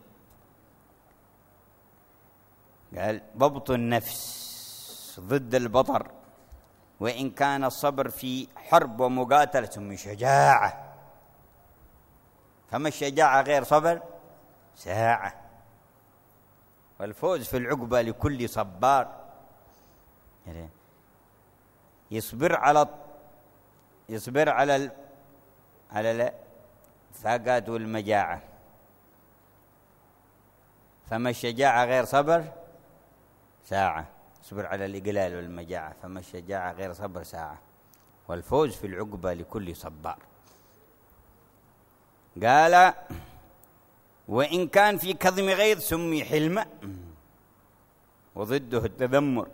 C: قال ضبط النفس ضد البطر، وإن كان الصبر في حرب ومقاتلة ثم شجاعة. فما الشجاعة غير صبر؟ ساعة. والفوز في العقبة لكل صبار. يصبر على الفاقات والمجاعة. فما الشجاعة غير صبر؟ ساعة. اصبر على الإقلال والمجاعة. فما الشجاعة غير صبر؟ ساعة. والفوز في العقبة لكل صبار. قال وإن كان في كظم غيظ سمي حلما، وضده التذمر.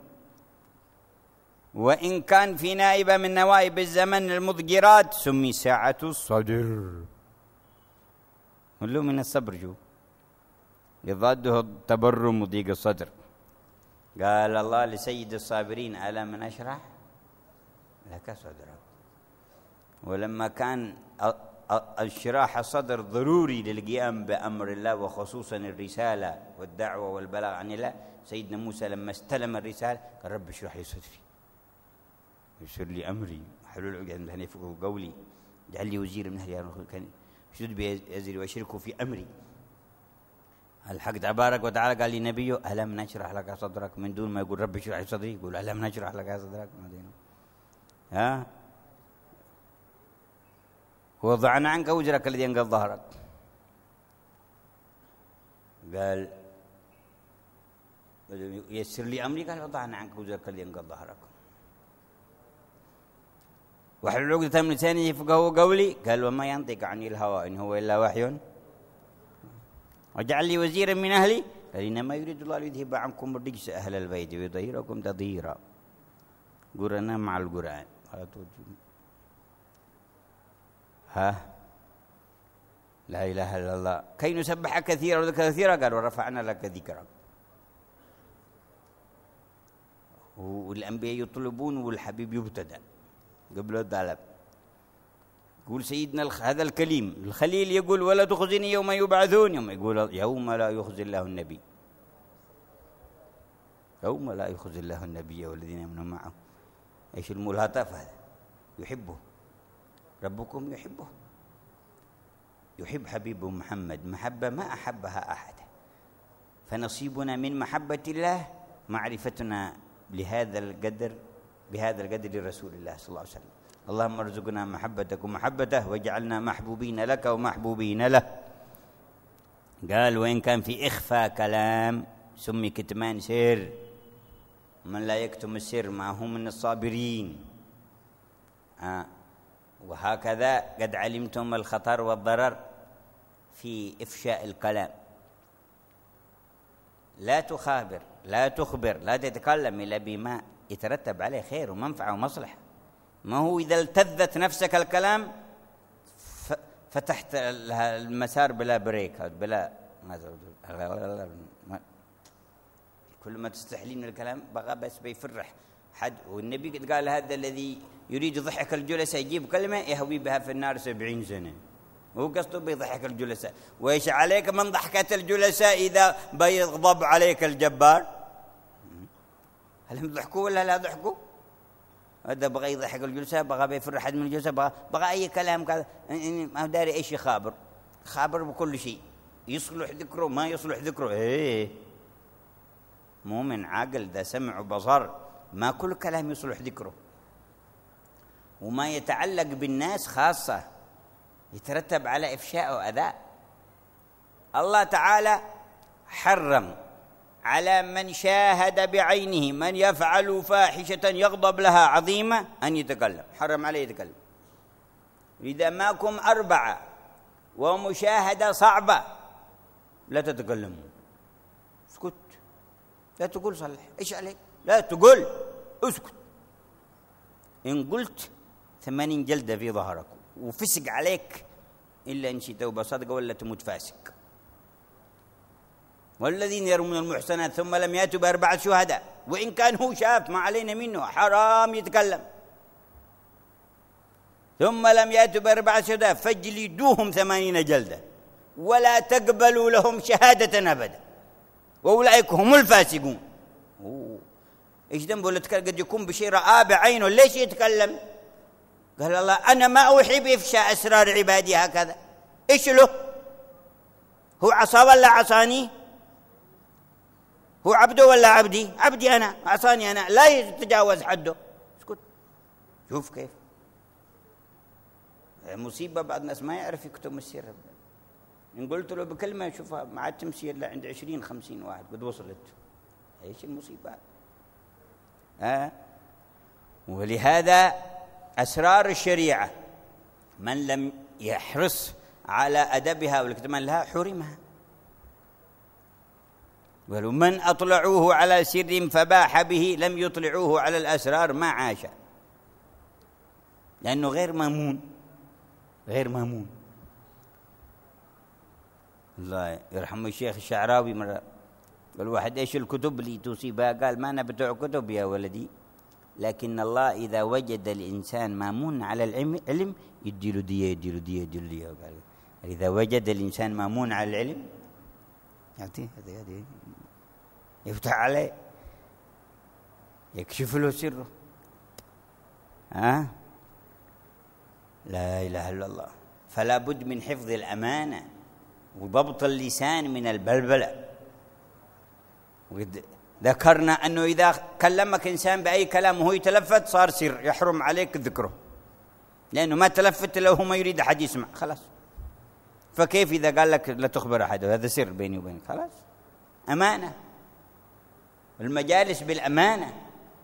C: وإن كان في نائبة من نوائب الزمن المضجرات سمي ساعة الصدر. كله من الصبر. جو يضاده التبرم وضيق الصدر. قال الله لسيد الصابرين ألم نشرح لك صدرك. ولما كان الشراح الصدر ضروري للقيام بأمر الله، وخصوصا الرسالة والدعوة والبلاغ عن الله، سيدنا موسى لما استلم الرسالة قال رب اشرح لي صدري يسر لي أمري واحلل عقدة من لساني يفقهوا قولي اجعل لي وزيرا من أهلي هارون اشدد به أزري وأشركه في أمري. الحق تبارك وتعالى قال لنبيه ألم نشرح لك صدرك، من دون ما يقول رب اشرح لي صدري يقول ألم نشرح لك صدرك. ووضعنا عنك وزرك الذي ينقض ظهرك. قال يسر لي أمري، قال وضعنا عنك وزرك لينقض ظهركم واحلل عقدة من لساني يفقهوا قولي. قال وما ينطق عن الهوى إن هو إلا وحي. واجعل لي وزيرا من أهلي. قال إنما يريد الله ليذهب عنكم الرجس أهل البيت ويطهركم تطهيرا. قرآن مع القرآن. لا إله إلا الله كي نسبح كثيرا وذكر كثيرا. قال ورفعنا لك ذكرك. والأنبياء يطلبون والحبيب يبتدأ قبل الطلب. يقول سيدنا هذا الكليم الخليل يقول ولا تخزني يوم يبعثون، يوم يقول يوم لا يخزي الله النبي، يوم لا يخزي الله النبي والذين آمنوا معه. ايش الملهطف هذا؟ يحبه ربكم، يحبه، يحب حبيبه محمد محبة ما أحبها أحد. فنصيبنا من محبة الله معرفتنا بهذا القدر لرسول الله صلى الله عليه وسلم. اللهم ارزقنا محبتك ومحبته واجعلنا محبوبين لك ومحبوبين له. قال وإن كان في إخفاء كلام سمي كتمان سر، من لا يكتم السر ما هو من الصابرين. وهكذا قد علمتم الخطر والضرر في إفشاء الكلام. لا تخابر، لا تخبر، لا تتكلم إلا بما يترتب عليه خير ومنفعة ومصلحة. ما هو إذا التذت نفسك الكلام فتحت المسار بلا بريك بلا كل ما تستحلين من الكلام بقى بس بيفرح حد. والنبي قد قال هذا الذي يريد ضحك الجلساء يجيب كلمة يهوي بها في النار 70 سنة. وهو قصده بيضحك الجلساء. وإيش عليك من ضحكة الجلساء إذا بيغضب عليك الجبار؟ هل هم ضحكوا ولا لا ضحكوا؟ هذا بغى يضحك الجلساء، بغى بيفرح حد من الجلساء، بغى أي كلام كذا. ما داري إيش يخابر، خابر بكل شيء، يصلح ذكره ما يصلح ذكره. إيه مؤمن عاقل ذا سمع وبصر ما كل كلام يصلح ذكره. وما يتعلق بالناس خاصة يترتب على إفشاء وأذى. الله تعالى حرم على من شاهد بعينه من يفعل فاحشة يغضب لها عظيمة أن يتكلم، حرم عليه يتكلم. إذا ماكم 4 ومشاهدة صعبة لا تتكلموا، اسكت، لا تقول صلح، إيش عليك؟ لا تقول، اسكت. إن قلت 80 جلدة في ظهرك وفسق عليك إلا إن شئت توبة صدقة ولا تموت فاسق. والذين يرمون المحصنات ثم لم يأتوا ب4 شهداء وإن كان هو شاف ما علينا منه حرام يتكلم. ثم لم يأتوا ب4 شهداء فاجلدوهم 80 جلدة ولا تقبلوا لهم شهادة أبدا وأولئك هم الفاسقون. إيش ذنبه اللي قد يكون بشيء رآه بعينه ليش يتكلم؟ قال الله أنا ما أحب إفشاء أسرار عبادي هكذا. إيش له؟ هو عصا ولا عصاني؟ هو عبده ولا عبدي؟ عبدي أنا، عصاني أنا، لا يتجاوز حده. اسكت. شوف كيف مصيبة. بعض الناس ما يعرف يكتم السر. إن قلت له بكلمة شوفها مع التمسير لا عند 20-50 واحد قد وصلت. إيش المصيبة؟ ولهذا أسرار الشريعة من لم يحرص على أدبها والكتمان لها حرمها. ومن أطلعوه على سر فباح به لم يطلعوه على الأسرار ما عاش، لأنه غير مامون، غير مامون. الله يرحمه الشيخ الشعراوي مرة قال واحد إيش الكتب اللي توصي بها؟ قال ما أنا بتوع كتب يا ولدي، لكن الله إذا وجد الإنسان مامون على العلم يديله دية يديله دية يديله دية. قال إذا وجد الإنسان مامون على العلم يعطيه هذه يفتح عليه يكشف له سره. لا إله إلا الله. فلا بد من حفظ الأمانة وضبط اللسان من البلبلة. ذكرنا أنه إذا كلمك إنسان بأي كلام وهو يتلفت صار سر يحرم عليك ذكره، لأنه ما تلفت له ما يريد أحد يسمع خلاص. فكيف إذا قال لك لا تخبر أحد؟ هذا سر بيني وبينك. خلاص، أمانة، المجالس بالأمانة،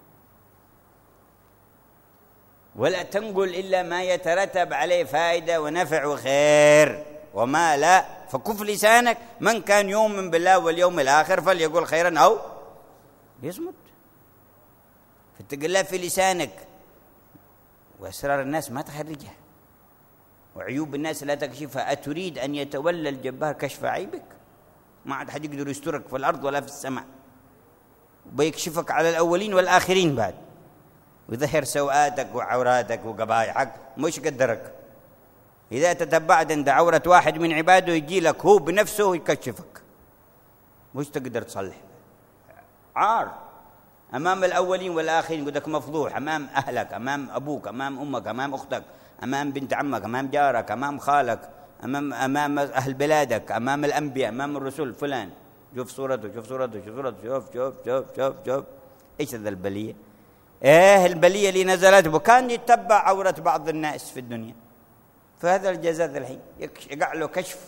C: ولا تنقل إلا ما يترتب عليه فائدة ونفع وخير، وما لا فكف لسانك. من كان يؤمن بالله واليوم الآخر فليقول خيرا أو يصمت. فاتق الله في لسانك، وأسرار الناس ما تخرجها، وعيوب الناس لا تكشفها. أتريد أن يتولى الجبار كشف عيبك؟ ما عاد حد يقدر يسترك في الأرض ولا في السماء، وبيكشفك على الأولين والآخرين بعد، ويظهر سوءاتك وعوراتك وقبائحك مش قدرك. إذا تتبعت عند عورة واحد من عباده يجي لك هو بنفسه ويكشفك، مش تقدر تصلح. عار أمام الأولين والآخرين، يقول لك مفضوح أمام أهلك، أمام أبوك، أمام أمك، أمام أختك، أمام بنت عمك، أمام جارك، أمام خالك، أمام أهل بلادك، أمام الأنبياء، أمام الرسل. فلان شوف صورته، شوف صورته، شوف صورته، شوف شوف شوف شوف شوف. إيش هذا البلية؟ إيه البلية اللي نزلت؟ وكان يتبع عورة بعض الناس في الدنيا. فهذا الجزاء الحين يقع له كشف،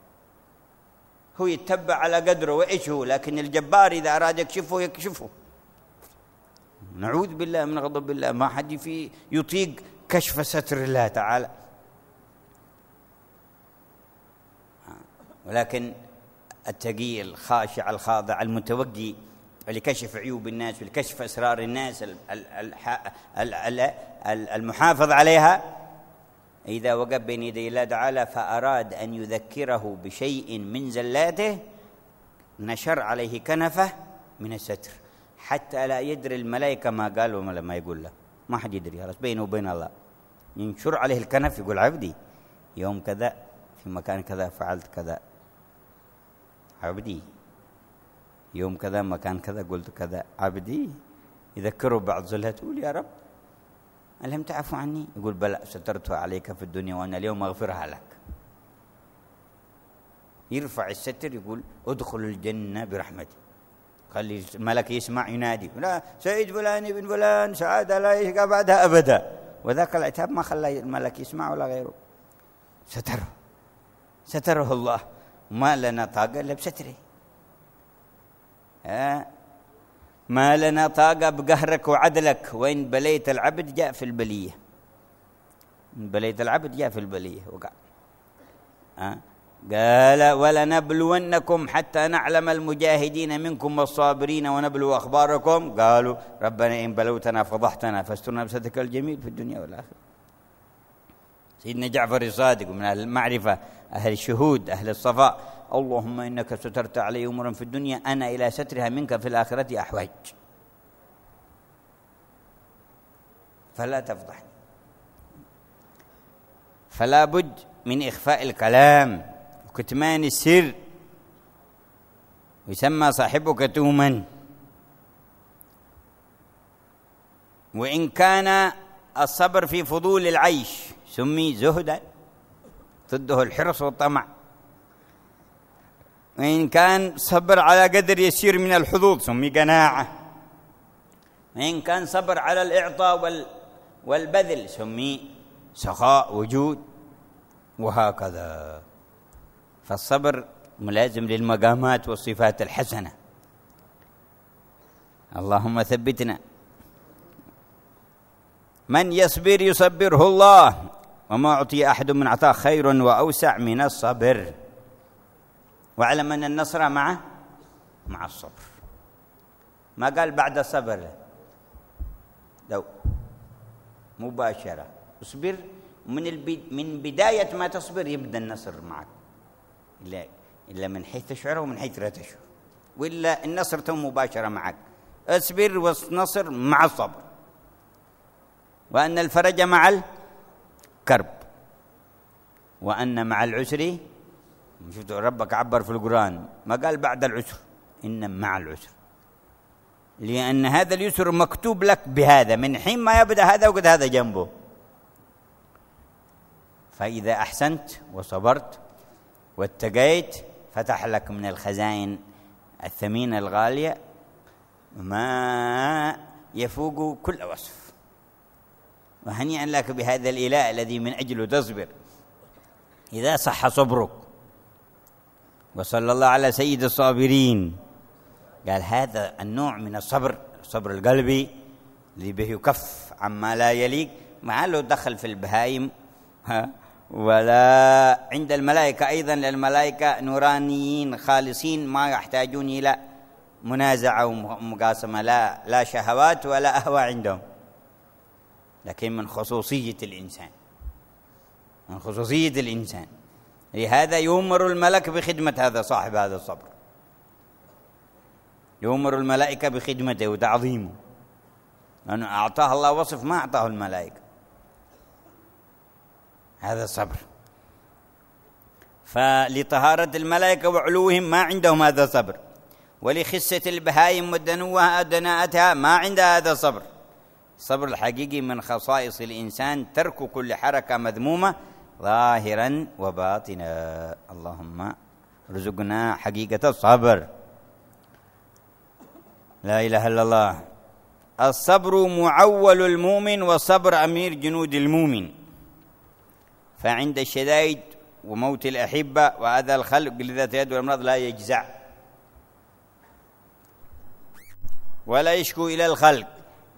C: هو يتبع على قدره وإيش هو، لكن الجبار إذا أراد يكشفه يكشفه. نعوذ بالله من غضب الله. ما حد في يطيق كشف ستر الله تعالى. ولكن التقي الخاشع الخاضع المتوقي لكشف عيوب الناس ولكشف أسرار الناس المحافظ عليها، إذا وقف بين يدي الله تعالى فأراد أن يذكره بشيء من زلاته نشر عليه كنفه من الستر، حتى لا يدري الملائكة ما قال وما ما يقول له. ما حد يدري، خلاص بينه وبين الله. ينشر عليه الكنف، يقول عبدي يوم كذا في مكان كذا فعلت كذا، عبدي يوم كذا مكان كذا قلت كذا، عبدي. يذكره بعض زلات، يقول يا رب ألم تعفو عني؟ يقول بلى سترتها عليك في الدنيا وأنا اليوم أغفرها لك. يرفع الستر، يقول ادخل الجنة برحمتي. خلي الملك يسمع ينادي لا سيد فلان ابن فلان سعادة لا يشقى بعدها أبدا. وذاك العتاب ما خلى الملك يسمع ولا غيره، ستره الله. ما لنا طاقة إلا بستره. ما لنا طاقة بقهرك وعدلك. وإن بليت العبد جاء في البلية، إن بليت العبد جاء في البلية وقع. قال ولنبلونكم حتى نعلم المجاهدين منكم والصابرين ونبلو أخباركم. قالوا ربنا إن بلوتنا فضحتنا فاسترنا بسترك الجميل في الدنيا والآخرة. سيدنا جعفر الصادق من أهل المعرفة، أهل الشهود، أهل الصفاء: اللهم إنك سترت علي أمورا في الدنيا أنا إلى سترها منك في الآخرة أحوج، فلا تفضحني. فلا بد من إخفاء الكلام وكتمان السر، ويسمى صاحبك توما. وإن كان الصبر في فضول العيش سمي زهدا، ضده الحرص والطمع. وإن كان صبر على قدر يسير من الحظوظ سمي قناعة. وإن كان صبر على الإعطاء والبذل سمي سخاء وجود، وهكذا. فالصبر ملازم للمقامات والصفات الحسنة. اللهم ثبتنا. من يصبر يصبره الله، وما أعطي أحد من عطاء خير وأوسع من الصبر. واعلم أن النصر مع الصبر. ما قال بعد الصبر، لو مباشرة اصبر. من بداية ما تصبر يبدأ النصر معك، إلا من حيث تشعر ومن حيث لا تشعر، وإلا النصر تم مباشرة معك. اصبر والنصر مع الصبر. وأن الفرج مع الكرب، وأن مع العسر. شفت ربك عبر في القرآن ما قال بعد العسر، إن مع العسر، لأن هذا اليسر مكتوب لك بهذا من حين ما يبدأ هذا وقد هذا جنبه. فإذا أحسنت وصبرت واتقيت فتح لك من الخزائن الثمينة الغالية ما يفوق كل وصف. وهنيئا لك بهذا الإله الذي من أجله تصبر. إذا صح صبرك وصلى الله على سيد الصابرين. قال هذا النوع من الصبر، الصبر القلبي اللي به يكف عما لا يليق، ما له دخل في البهائم ولا عند الملائكة أيضا، للملائكة نورانيين خالصين ما يحتاجون إلى منازعة ومقاسمة، لا شهوات ولا أهوى عندهم، لكن من خصوصية الإنسان، من خصوصية الإنسان. لهذا يؤمر الملك بخدمة هذا صاحب هذا الصبر، يؤمر الملائكة بخدمته وتعظيمه، لأنه أعطاه الله وصف ما أعطاه الملائكة، هذا الصبر. فلطهارة الملائكة وعلوهم ما عندهم هذا الصبر، ولخسة البهائم ودناءتها ما عندها هذا الصبر. الصبر الحقيقي من خصائص الإنسان ترك كل حركة مذمومة ظاهرا وباطنا. اللهم ارزقنا حقيقة الصبر. لا إله إلا الله. الصبر معول المؤمن، والصبر أمير جنود المؤمن. فعند الشدائد وموت الأحبة وأذى الخلق لذات يد والأمراض لا يجزع ولا يشكو إلى الخلق،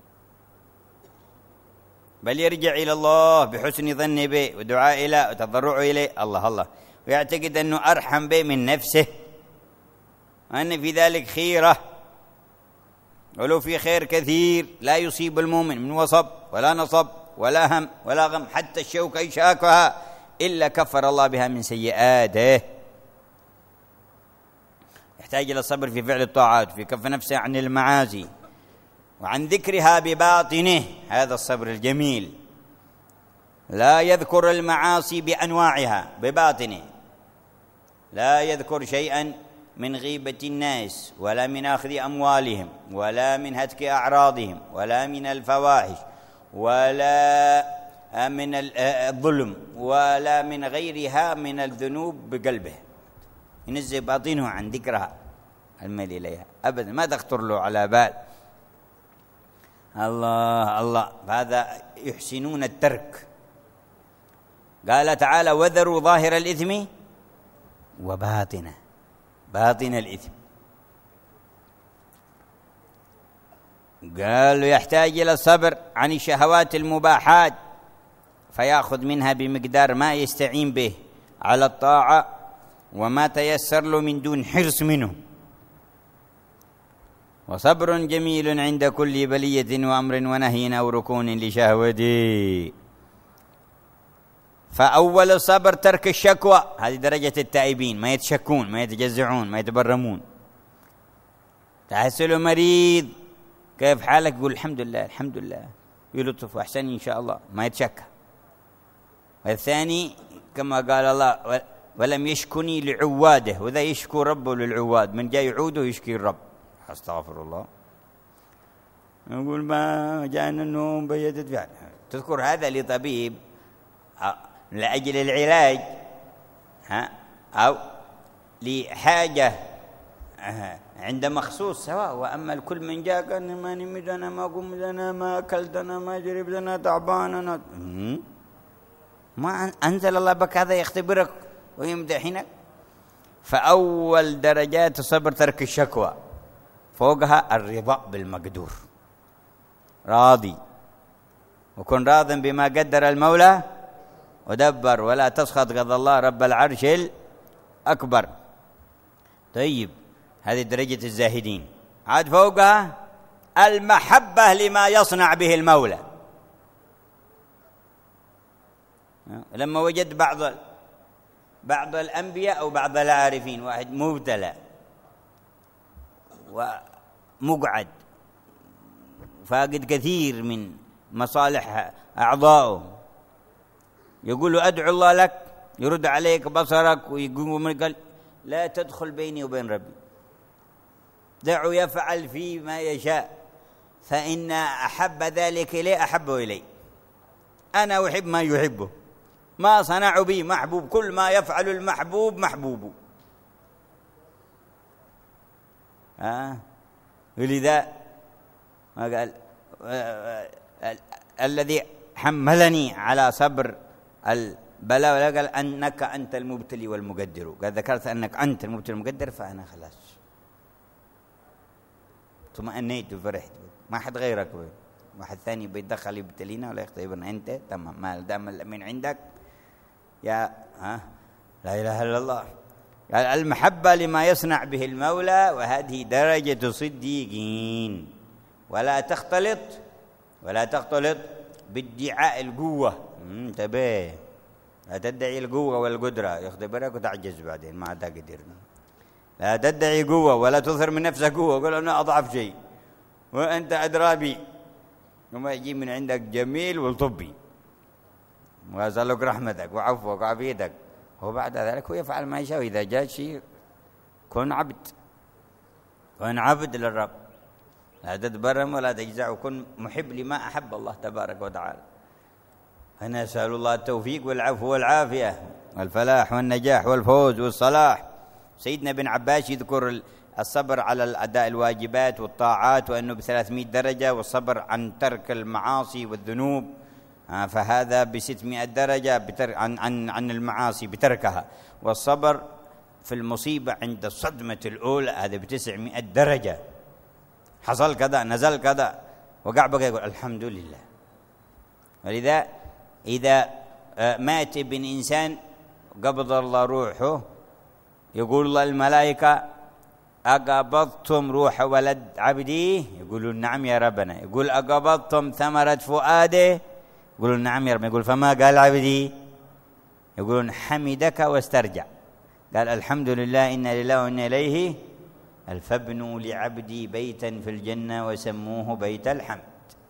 C: بل يرجع إلى الله بحسن ظن به ودعاء إليه وتضرع إليه، الله، ويعتقد أنه أرحم به من نفسه، وأن في ذلك خيرة، ولو في خير كثير لا يصيب المؤمن من وصب ولا نصب ولا هم ولا غم، حتى الشوكة يشاكها إلا كفر الله بها من سيئاته. يحتاج إلى الصبر في فعل الطاعات، في كف نفسه عن المعاصي وعن ذكرها بباطنه، هذا الصبر الجميل. لا يذكر المعاصي بأنواعها بباطنه، لا يذكر شيئا من غيبة الناس ولا من أخذ أموالهم ولا من هتك أعراضهم ولا من الفواحش ولا من الظلم ولا من غيرها من الذنوب بقلبه، ينزه باطنه عن ذكرها الميل إليها أبدا، ما تخطر له على بال. الله، هذا يحسنون الترك. قال تعالى وذروا ظاهر الإثم وباطنه، باطن الإثم. قال يحتاج إلى الصبر عن الشهوات المباحات، فيأخذ منها بمقدار ما يستعين به على الطاعة وما تيسر له من دون حرص منه. وصبر جميل عند كل بلية وأمر ونهي أو ركون لشهوته. فأول الصبر ترك الشكوى، هذه درجة التائبين، ما يتشكون ما يتجزعون ما يتبرمون. تحصل مريض كيف حالك؟ يقول الحمد لله الحمد لله، يلطف وأحسن إن شاء الله، ما يتشكى. والثاني كما قال الله ولم يشكني لعواده، وذا يشكو ربه للعواد، من جاي يعوده يشكي الرب. استغفر الله، يقول ما جاءنا النوم بيدت فعلا. تذكر هذا لطبيب لأجل العلاج أو لحاجة عند مخصوص سواء. وأما الكل من جاء قال ما نمد أنا ما قمت أنا ما أكلت أنا ما جربت أنا تعبان أنا، ما أنزل الله بك هذا يختبرك ويمدحنك. فأول درجات الصبر ترك الشكوى، فوقها الرضا بالمقدور، راضي، وكن راض بما قدر المولى ودبر، ولا تسخط قضى الله رب العرش الأكبر. طيب هذه درجة الزاهدين. عاد فوقها المحبة لما يصنع به المولى. لما وجد بعض الأنبياء أو بعض العارفين، واحد مبتلى ومقعد فاقد كثير من مصالح أعضائه، يقول له أدعو الله لك، يرد عليك بصرك ويقول قال لا تدخل بيني وبين ربي، دعوا يفعل فيه ما يشاء، فإن أحب ذلك إليه أحبه إلي، أنا أحب ما يحبه، ما صنع بي محبوب، كل ما يفعل المحبوب محبوب. ولذا ما قال الذي حملني على صبر بلى ولا قال أنك أنت المبتلي والمقدر، قال ذكرت أنك أنت المبتلي والمقدر فأنا خلاص طمأنيت وفرحت، ما حد غيرك، واحد ثاني بيتدخل يبتلينا ولا يختبرنا، أنت تمام ما دام من عندك يا لا إله إلا الله. قال المحبة لما يصنع به المولى، وهذه درجة صديقين، ولا تختلط بادعاء القوة. انتبه، لا تدعي القوة والقدرة، يختبرك وتعجز بعدين ما تقدر. لا تدعي قوة ولا تظهر من نفسك قوة، قل أنا أضعف شيء وأنت أدرى بي، وما يجي من عندك جميل والطبي وأسألك رحمتك وعفوك وعافيتك، وبعد ذلك هو يفعل ما يشاء. إذا جاء شيء كن عبد للرب، لا تتبرم ولا تجزع، وكن محب لما أحب الله تبارك وتعالى. فنسأل الله التوفيق والعفو والعافية والفلاح والنجاح والفوز والصلاح. سيدنا ابن عباس يذكر الصبر على الأداء الواجبات والطاعات وأنه ب300 درجة، والصبر عن ترك المعاصي والذنوب فهذا ب600 درجة عن المعاصي بتركها، والصبر في المصيبة عند الصدمة الأولى هذا ب900 درجة. حصل كذا نزل كذا وقع بقى يقول الحمد لله. ولذا إذا مات ابن إنسان قبض الله روحه يقول الله الملائكة أقبضتم روح ولد عبدي؟ يقولون نعم يا ربنا. يقول أقبضتم ثمرة فؤاده؟ يقولون نعم يا ربنا. يقول فما قال عبدي؟ يقولون حمدك واسترجع، قال الحمد لله إنا لله وإنا إليه، فابنوا لعبدي بيتا في الجنة وسموه بيت الحمد،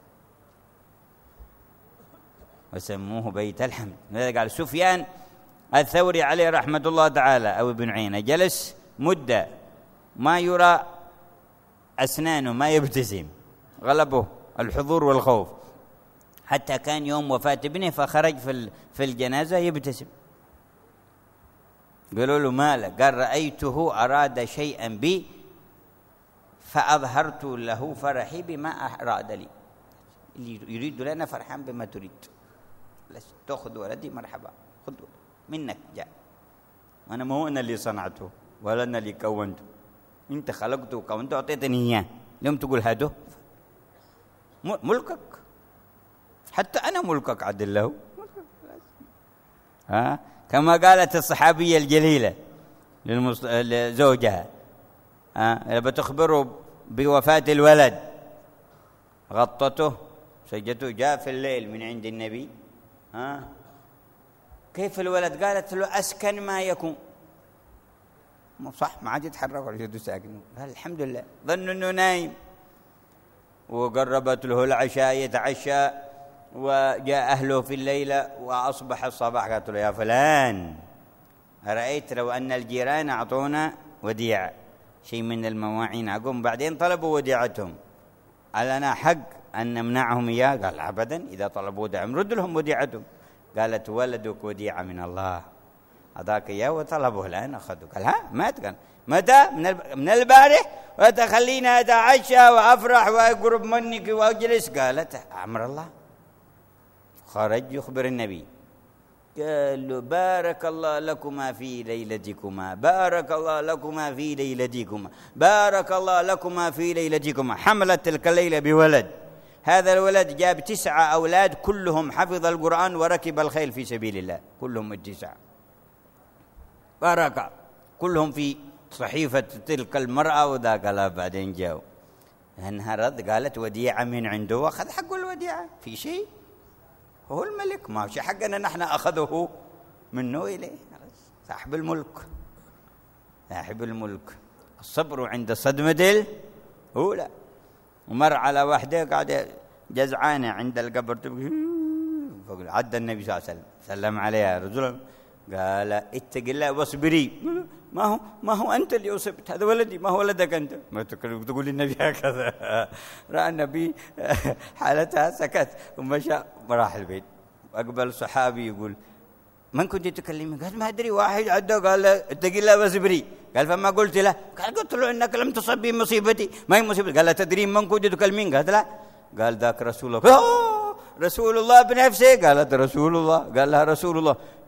C: وسموه بيت الحمد. لذلك قال سفيان الثوري عليه رحمة الله تعالى أو ابن عيينة جلس مدة ما يرى أسنانه، ما يبتسم، غلبه الحضور والخوف، حتى كان يوم وفاة ابنه فخرج في الجنازة يبتسم. قالوا له مالك؟ قال رأيته أراد شيئا بي فأظهرت له فرحي بما أراد لي. اللي يريد لنا فرحان بما تريد، تأخذ ولدي مرحبا، خذ منك جاء، وأنا ما هو أنا اللي صنعته ولا أنا اللي كونته، أنت خلقته وكونته أعطيتني إياه، اليوم تقول هاته ملكك، حتى أنا ملكك عدل له. كما قالت الصحابية الجليلة لزوجها بتخبره بوفاة الولد، غطته سجته، جاء في الليل من عند النبي كيف الولد؟ قالت له أسكن ما يكون، صح ما عاد يتحرك ولا يده ساكن. قال الحمد لله، ظن أنه نايم، وقربت له العشاء يتعشى، وجاء أهله في الليلة وأصبح الصباح. قالت له يا فلان أرأيت لو أن الجيران أعطونا وديعة شيء من المواعين أقوم بعدين طلبوا وديعتهم، هل لنا حق أن نمنعهم إياه؟ قال أبدا، إذا طلبوا وديعة نرد لهم وديعتهم. قالت ولدك وديعة من الله أعطاك إياه وطلبه الآن أخذه. قال مات. قال متى؟ من البارح، وتخليني أتعشى وأفرح وأقرب منك وأجلس. قالت أمر الله. خرج يخبر النبي، قال له بارك الله لكما في ليلتكما، بارك الله لكما في ليلتكما، بارك الله لكما في ليلتكما. حملت تلك الليلة بولد، هذا الولد جاب 9 أولاد كلهم حفظ القرآن وركب الخيل في سبيل الله، كلهم 9 بارك، كلهم في صحيفة تلك المرأة. وذا قال بعدين جاءوا انهرت، قالت وديعة من عنده، وأخذ حق الوديعة في شيء، هو الملك، ما شيء حقنا نحن أخذه منه إليه، صاحب الملك، صاحب الملك. الصبر عند الصدمة الأولى. ومر على واحدة قاعدة جزعانة عند القبر تبكي، عدى النبي صلى الله عليه وسلم سلم عليها رجل، قال اتق الله واصبري. ما هو أنت اللي أصبت، هذا ولدي، ما هو ولدك أنت. ما تقول النبي هكذا. رأى النبي حالتها سكت ومشى وراح البيت. أقبل صحابي يقول من كنت تكلمي؟ قال ما أدري، واحد عدى قال اتق الله واصبري. قال فما قلت له؟ قال قلت له إنك لم تصب بمصيبتي. ما هي مصيبتي؟ قال لا تدري من كنت تكلمين؟ قالت لا. قال ذاك رسول الله. رسول الله بنفسه؟ قالت رسول الله. قال لها رسول الله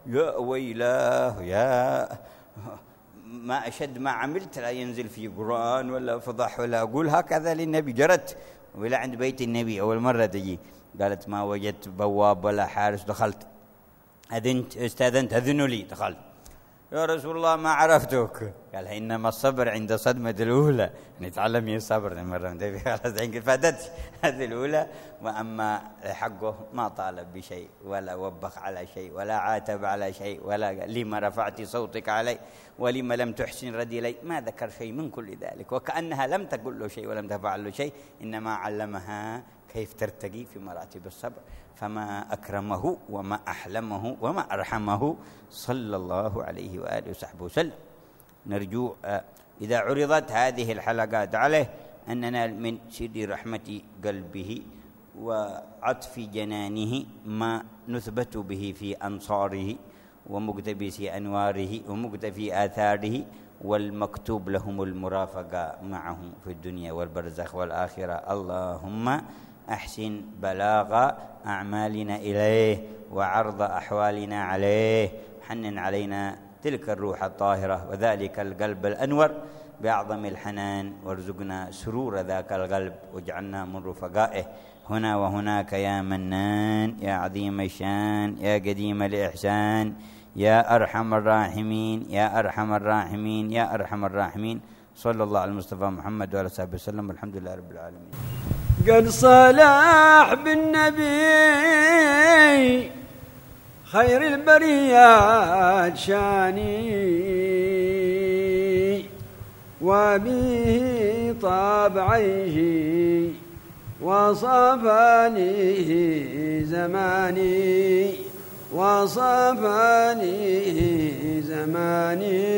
C: يا ويلاه يا ما أشد ما عملت، لا ينزل في قرآن ولا فضح ولا أقول هكذا للنبي. جرت ولا عند بيت النبي أول مرة تجي، قالت ما وجدت بواب ولا حارس، دخلت أذنت استأذنت أذنوا لي، دخلت يا رسول الله ما عرفتك. قال إنما الصبر عند صدمة الأولى، نتعلم الصبر مرة فادت هذه الأولى. وأما حقه ما طالب بشيء ولا وبخ على شيء ولا عاتب على شيء ولا لما رفعت صوتك علي ولما لم تحسن ردي لي، ما ذكر شيء من كل ذلك، وكأنها لم تقل له شيء ولم تفعل له شيء، إنما علمها كيف ترتقي في مراتب الصبر. فما أكرمه وما أحلمه وما أرحمه صلى الله عليه وآله وصحبه وسلم. نرجو إذا عرضت هذه الحلقات عليه أن ننال من سر رحمة قلبه وعطف جنانه ما نثبت به في أنصاره ومقتبس أنواره ومقتفي آثاره، والمكتوب لهم المرافقة معه في الدنيا والبرزخ والآخرة. اللهم أحسن بلاغ أعمالنا إليه وعرض أحوالنا عليه، حنن علينا تلك الروح الطاهرة وذلك القلب الأنور بأعظم الحنان، وارزقنا سرور ذاك القلب واجعلنا من رفقائه هنا وهناك يا منان يا عظيم الشان يا قديم الإحسان يا أرحم الراحمين يا أرحم الراحمين يا أرحم الراحمين. صلى الله على المصطفى محمد وعلى صحبه وسلم، والحمد لله رب العالمين.
D: قد صلاح بالنبي خير البريات شاني، وبه طاب عيشي وصفاني زماني وصفاني زماني.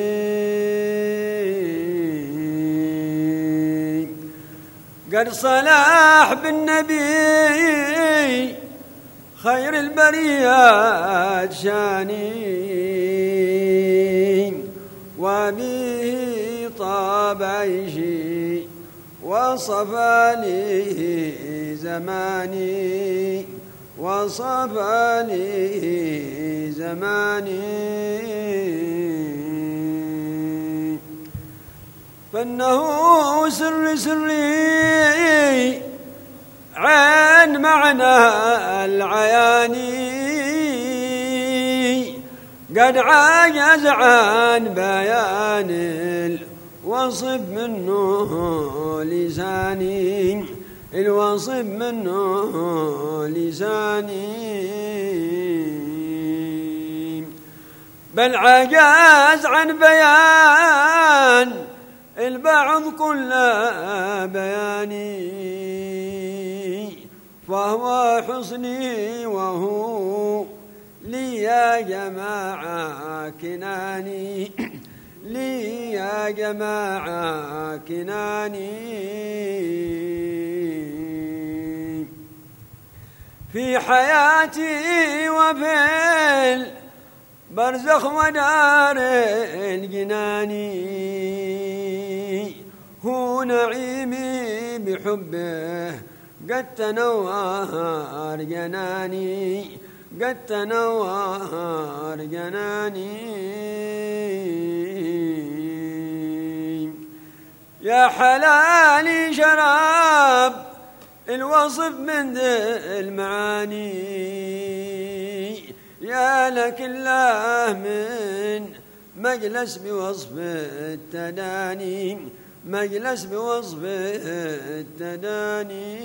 D: قد صلاح بالنبي خير البريات شاني، وبه طاب عيشي وصفاني زماني وصفاني زماني. فإنه سر سري عن معنى العياني، قد عجز عن بيان الوصف منه لساني الوصف منه لساني. بل عجز عن بيان البعض كل بياني، فهو حسني وهو لي يا جماعة كناني لي يا جماعة كناني. في حياتي وفي البرزخ ودار الجناني، هو نعيمي بحبه قد تنوار جناني قد تنوار جناني. يا حلالي شراب الوصف من ذي المعاني، يا لك الله من مجلس بوصف التداني مجلس بوصف التداني.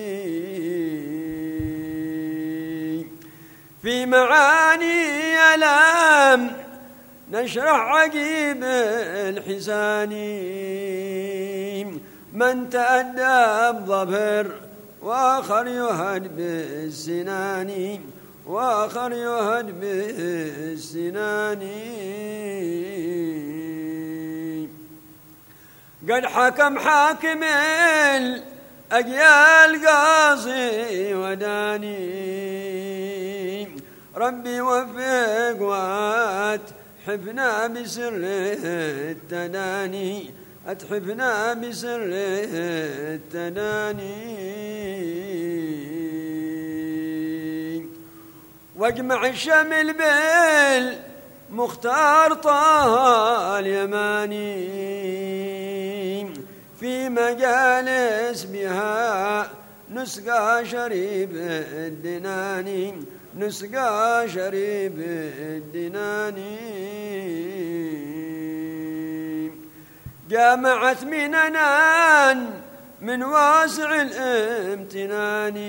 D: في معاني ألام نشرح عقيب الحساني، من تأدب ظفر وآخر يهد بالسنان وآخر يهد بالسنان. قد حكم حاكم الأجيال قاصي وداني، ربي وفق واتحفنا بسر التداني أتحفنا بسر التداني. واجمع الشمل بالمختار طه اليماني في مجالس بها نسقى شريب الدناني نسقى شريب الدناني جامعت مننان من واسع الامتنان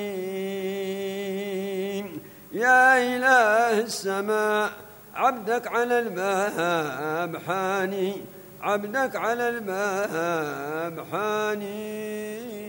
D: يا إله السماء عبدك على الباب حاني عبدك على الباب حاني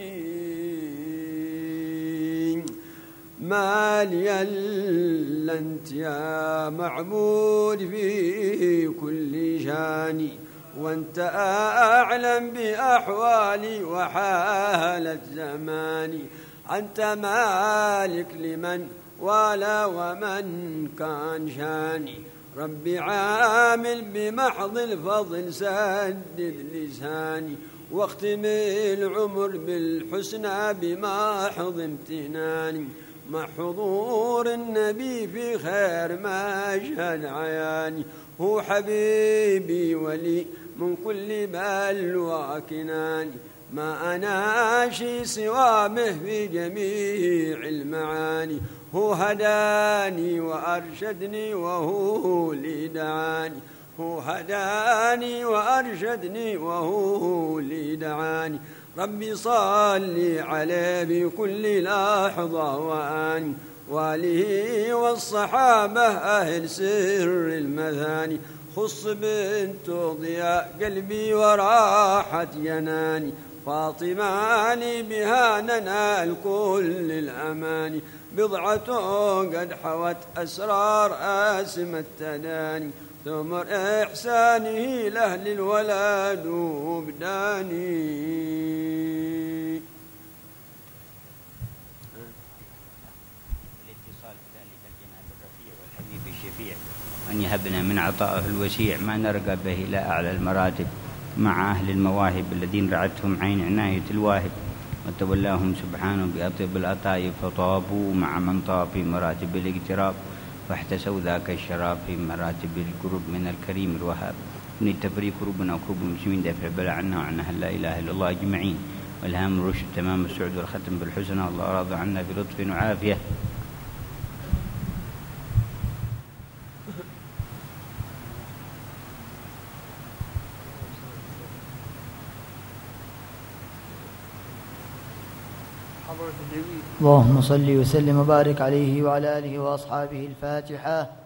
D: ما لي إلا أنت يا معبود في كل شاني وأنت أعلم بأحوالي وحالة زماني أنت مالك لمن ولا ومن كان شاني ربي عامل بمحض الفضل سدد لساني واختم العمر بالحسنى بمحض امتناني مع حضور النبي في خير مشهد عياني هو حبيبي ولي من كل بلوى كناني ما أنا شي سوامه في جميع المعاني هو هداني وأرشدني وهو لي دعاني هو هداني وأرشدني وهو لي دعاني ربي صلي عليه بكل لحظة وآن وآله والصحابة أهل سر المثاني خص بنت ضياء قلبي وراحة جناني فاطمة لي بها ننال كل الأماني بضعة قد حوت أسرار آسم التداني ثمر إحسانه لأهل الولد وبداني
C: الاتصال بذلك الجناب الرفيع والحبيب الشفيع أن يهبنا من عطائه الوسيع ما نرقى به إلى أعلى المراتب مع أهل المواهب الذين رعتهم عين عناية الواهب وتولاهم سبحانه بأطيب الأطايب فطابوا مع من طاب في مراتب الاقتراب واحتسوا ذاك الشراب في مراتب القرب من الكريم الوهاب من التفريق كربنا وكرب المسلمين دافع بلا عنا وعنها لا إله إلا الله أجمعين والهام الرشد تمام السعد والختم بالحسنى الله راضى عنا بلطف وعافية
E: اللهم صل وسلم وبارك عليه وعلى آله وأصحابه. الفاتحة.